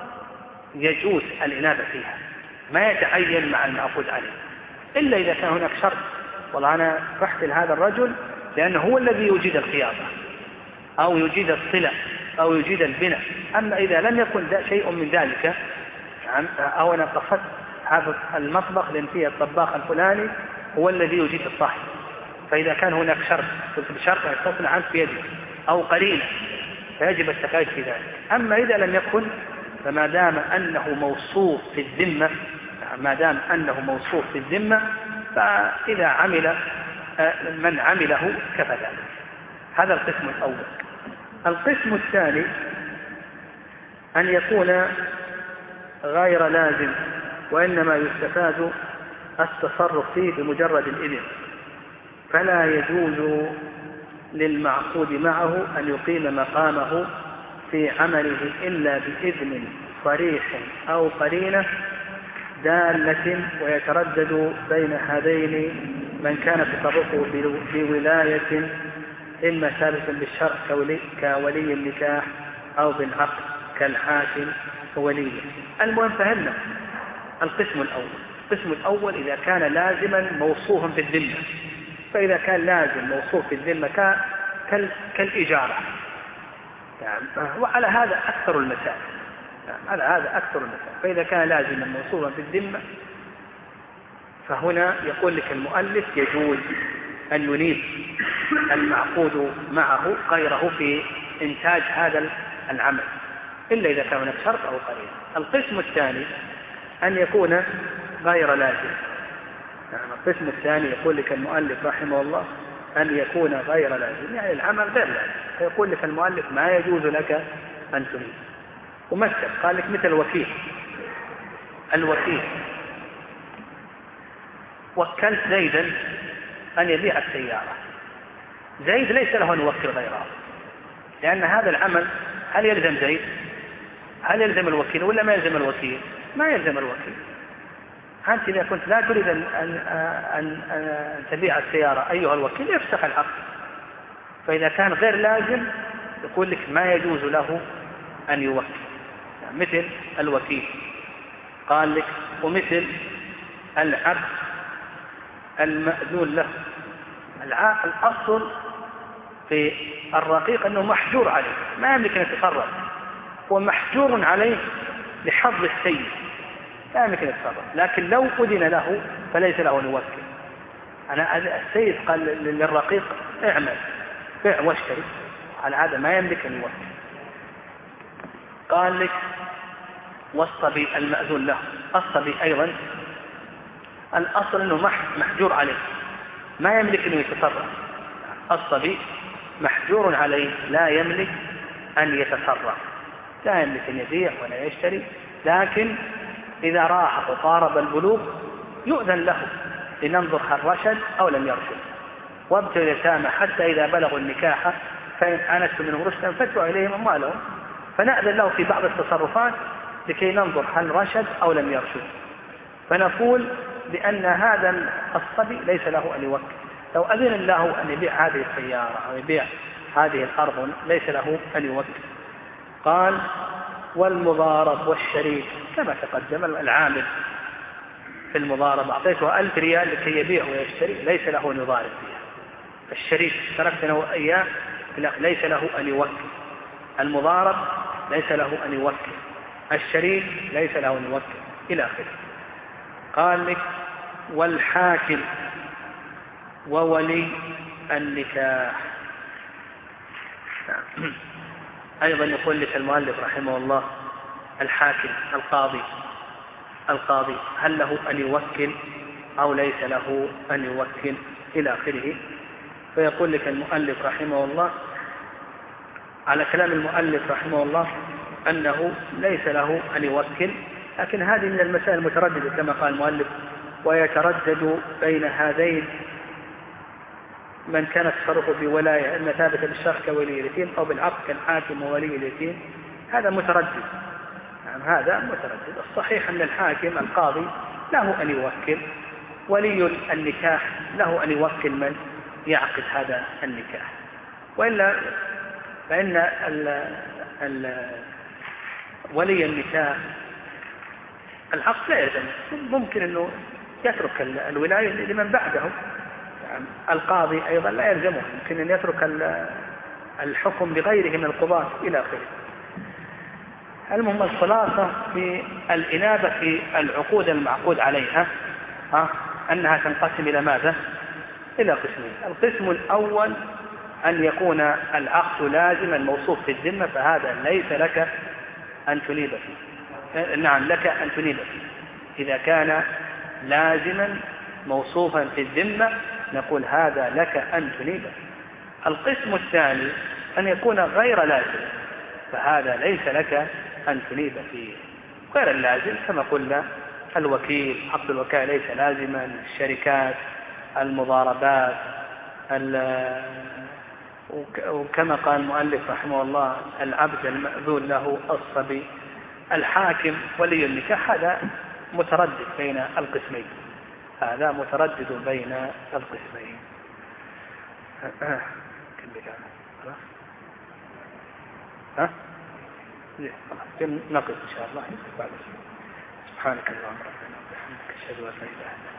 يجوز الإنابة فيها، ما يتعين مع المعقود عليه، إلا إذا كان هناك شرط. والله أنا رحت لهذا الرجل لأنه هو الذي يجيد الخياطة أو يجيد الصلة أو يجيد البناء. أما إذا لم يكن شيء من ذلك، أو أنا قصدت هذا المطبخ لأن فيه الطباخ الفلاني هو الذي يجيد الطاهي، فإذا كان هناك شرط قلت بشرط أن تصنع عنك بيدك أو قرينة فيجب التقايد في ذلك. أما إذا لم يكن فما دام أنه موصوف في الذمة، ما دام أنه موصوف في الذمة فإذا عمل من عمله كفى ذلك. هذا القسم الأول. القسم الثاني أن يكون غير لازم وإنما يستفاد التصرف فيه بمجرد الإذن، فلا يجوز للمعقود معه أن يقيم مقامه في عمله إلا بإذن صريح أو قرينة دالة، ويتردد بين هذين من كان تصرفه بولاية إما ثابتا بالشرع كولي, كولي النكاح أو بالعقد كالحاكم ووليه. المهم فهمنا القسم الأول. القسم الأول إذا كان لازما موصوفا في الذمة، فإذا كان لازم موصوف في الذمة كالإجارة يعني، وعلى هذا أكثر المسائل يعني على هذا أكثر المسائل. فإذا كان لازما موصوفا في الذمة فهنا يقول لك المؤلف يجوز أن ينيب المعقود معه غيره في إنتاج هذا العمل إلا إذا كان هناك شرط أو قرينة. القسم الثاني أن يكون غير لازم. يعني القسم الثاني يقول لك المؤلف رحمه الله أن يكون غير لازم، يعني العمل غير لازم، فيقول لك المؤلف ما يجوز لك أن تنيب. ومثل قال لك مثل الوكيل. الوكيل وكلت زيدا أن يبيع السيارة، زيد ليس له أن يوكل غيره، لأن هذا العمل هل يلزم زيد؟ هل يلزم الوكيل ولا ما يلزم الوكيل؟ ما يلزم الوكيل. أنت إذا كنت لا تريد أن, أن, أن, أن تبيع السيارة أيها الوكيل يفسخ العقد. فإذا كان غير لازم يقول لك ما يجوز له أن يوكل، يعني مثل الوكيل. قال لك ومثل العبد المأذون له. الأصل في الرقيق أنه محجور عليه ما يملك أن يتصرف، هو محجور عليه لحظ السيد لا يملك أن يتصرف، لكن لو أذن له فليس له أن يوكل. أنا السيد قال للرقيق اعمل بيع واشتري، على هذا ما يملك أن يوكل. قال لك والصبي المأذون له، الصبي أيضا الأصل أنه محجور عليه ما يملك أن يتصرف، الصبي محجور عليه لا يملك أن يتصرف، لا يملك أن يبيع ولا يشتري، لكن إذا راح وقارب البلوغ يؤذن له لننظر هل رشد أو لم يرشد، وابتلوا اليتامى حتى إذا بلغوا النكاح فإن آنستم منهم رشدا فادفعوا إليهم أموالهم، فنأذن له في بعض التصرفات لكي ننظر هل رشد أو لم يرشد. فنقول بأن هذا الصبي ليس له أن يوكل، لو أذن الله أن يبيع هذه السيارة أو يبيع هذه الأرض ليس له أن يوكل. قال والمضارب والشريك كما تقدم، العامل في المضاربة أعطيته ألف ريال لكي يبيع ويشتري ليس له أن يضارب فيها. الشريك تركتنا وإياه ليس له أن يوكل، المضارب ليس له أن يوكل، الشريك ليس له أن يوكل إلى آخره. قال لك والحاكم وولي النكاح. أيضا يقول لك المؤلف رحمه الله الحاكم القاضي القاضي هل له أن يوكل أو ليس له أن يوكل إلى آخره. فيقول لك المؤلف رحمه الله على كلام المؤلف رحمه الله أنه ليس له أن يوكل، لكن هذه من المسائل المترددة كما قال المؤلف، ويتردد بين هذين من كان تصرفه في ولاية إما ثابتة بالشرع كولي اليتيم أو بالعقد كالحاكم وولي اليتيم، هذا متردد. يعني هذا متردد. الصحيح أن الحاكم القاضي له أن يوكل، ولي النكاح له أن يوكل من يعقد هذا النكاح، وإلا فإن ال ال ولي النكاح العقد لا يلزم، ممكن أنه يترك الولاية لمن بعده. يعني القاضي أيضا لا يلزمه، يمكن أن يترك الحكم لغيره من القضاة إلى آخره. المهم الخلاصة في الإنابة في العقود المعقود عليها ها أنها تنقسم إلى ماذا؟ إلى قسمين. القسم الأول أن يكون العقد لازما موصوف في الذمة، فهذا ليس لك أن تنيب فيه. نعم لك أن تنيب فيه إذا كان لازما موصوفا في الذمة، نقول هذا لك أن تنيب فيه. القسم الثاني أن يكون غير لازم، فهذا ليس لك أن تنيب فيه. غير اللازم كما قلنا الوكيل، عقد الوكالة ليس لازما، الشركات، المضاربات، وكما قال المؤلف رحمه الله العبد المأذون له، الصبي، الحاكم، ولي النكاح، هذا متردد بين القسمين، هذا متردد بين القسمين. ها؟ نقف إن شاء الله بعد. سبحانك اللهم ربنا وبحمدك أشهد أن لا إله إلا أنت.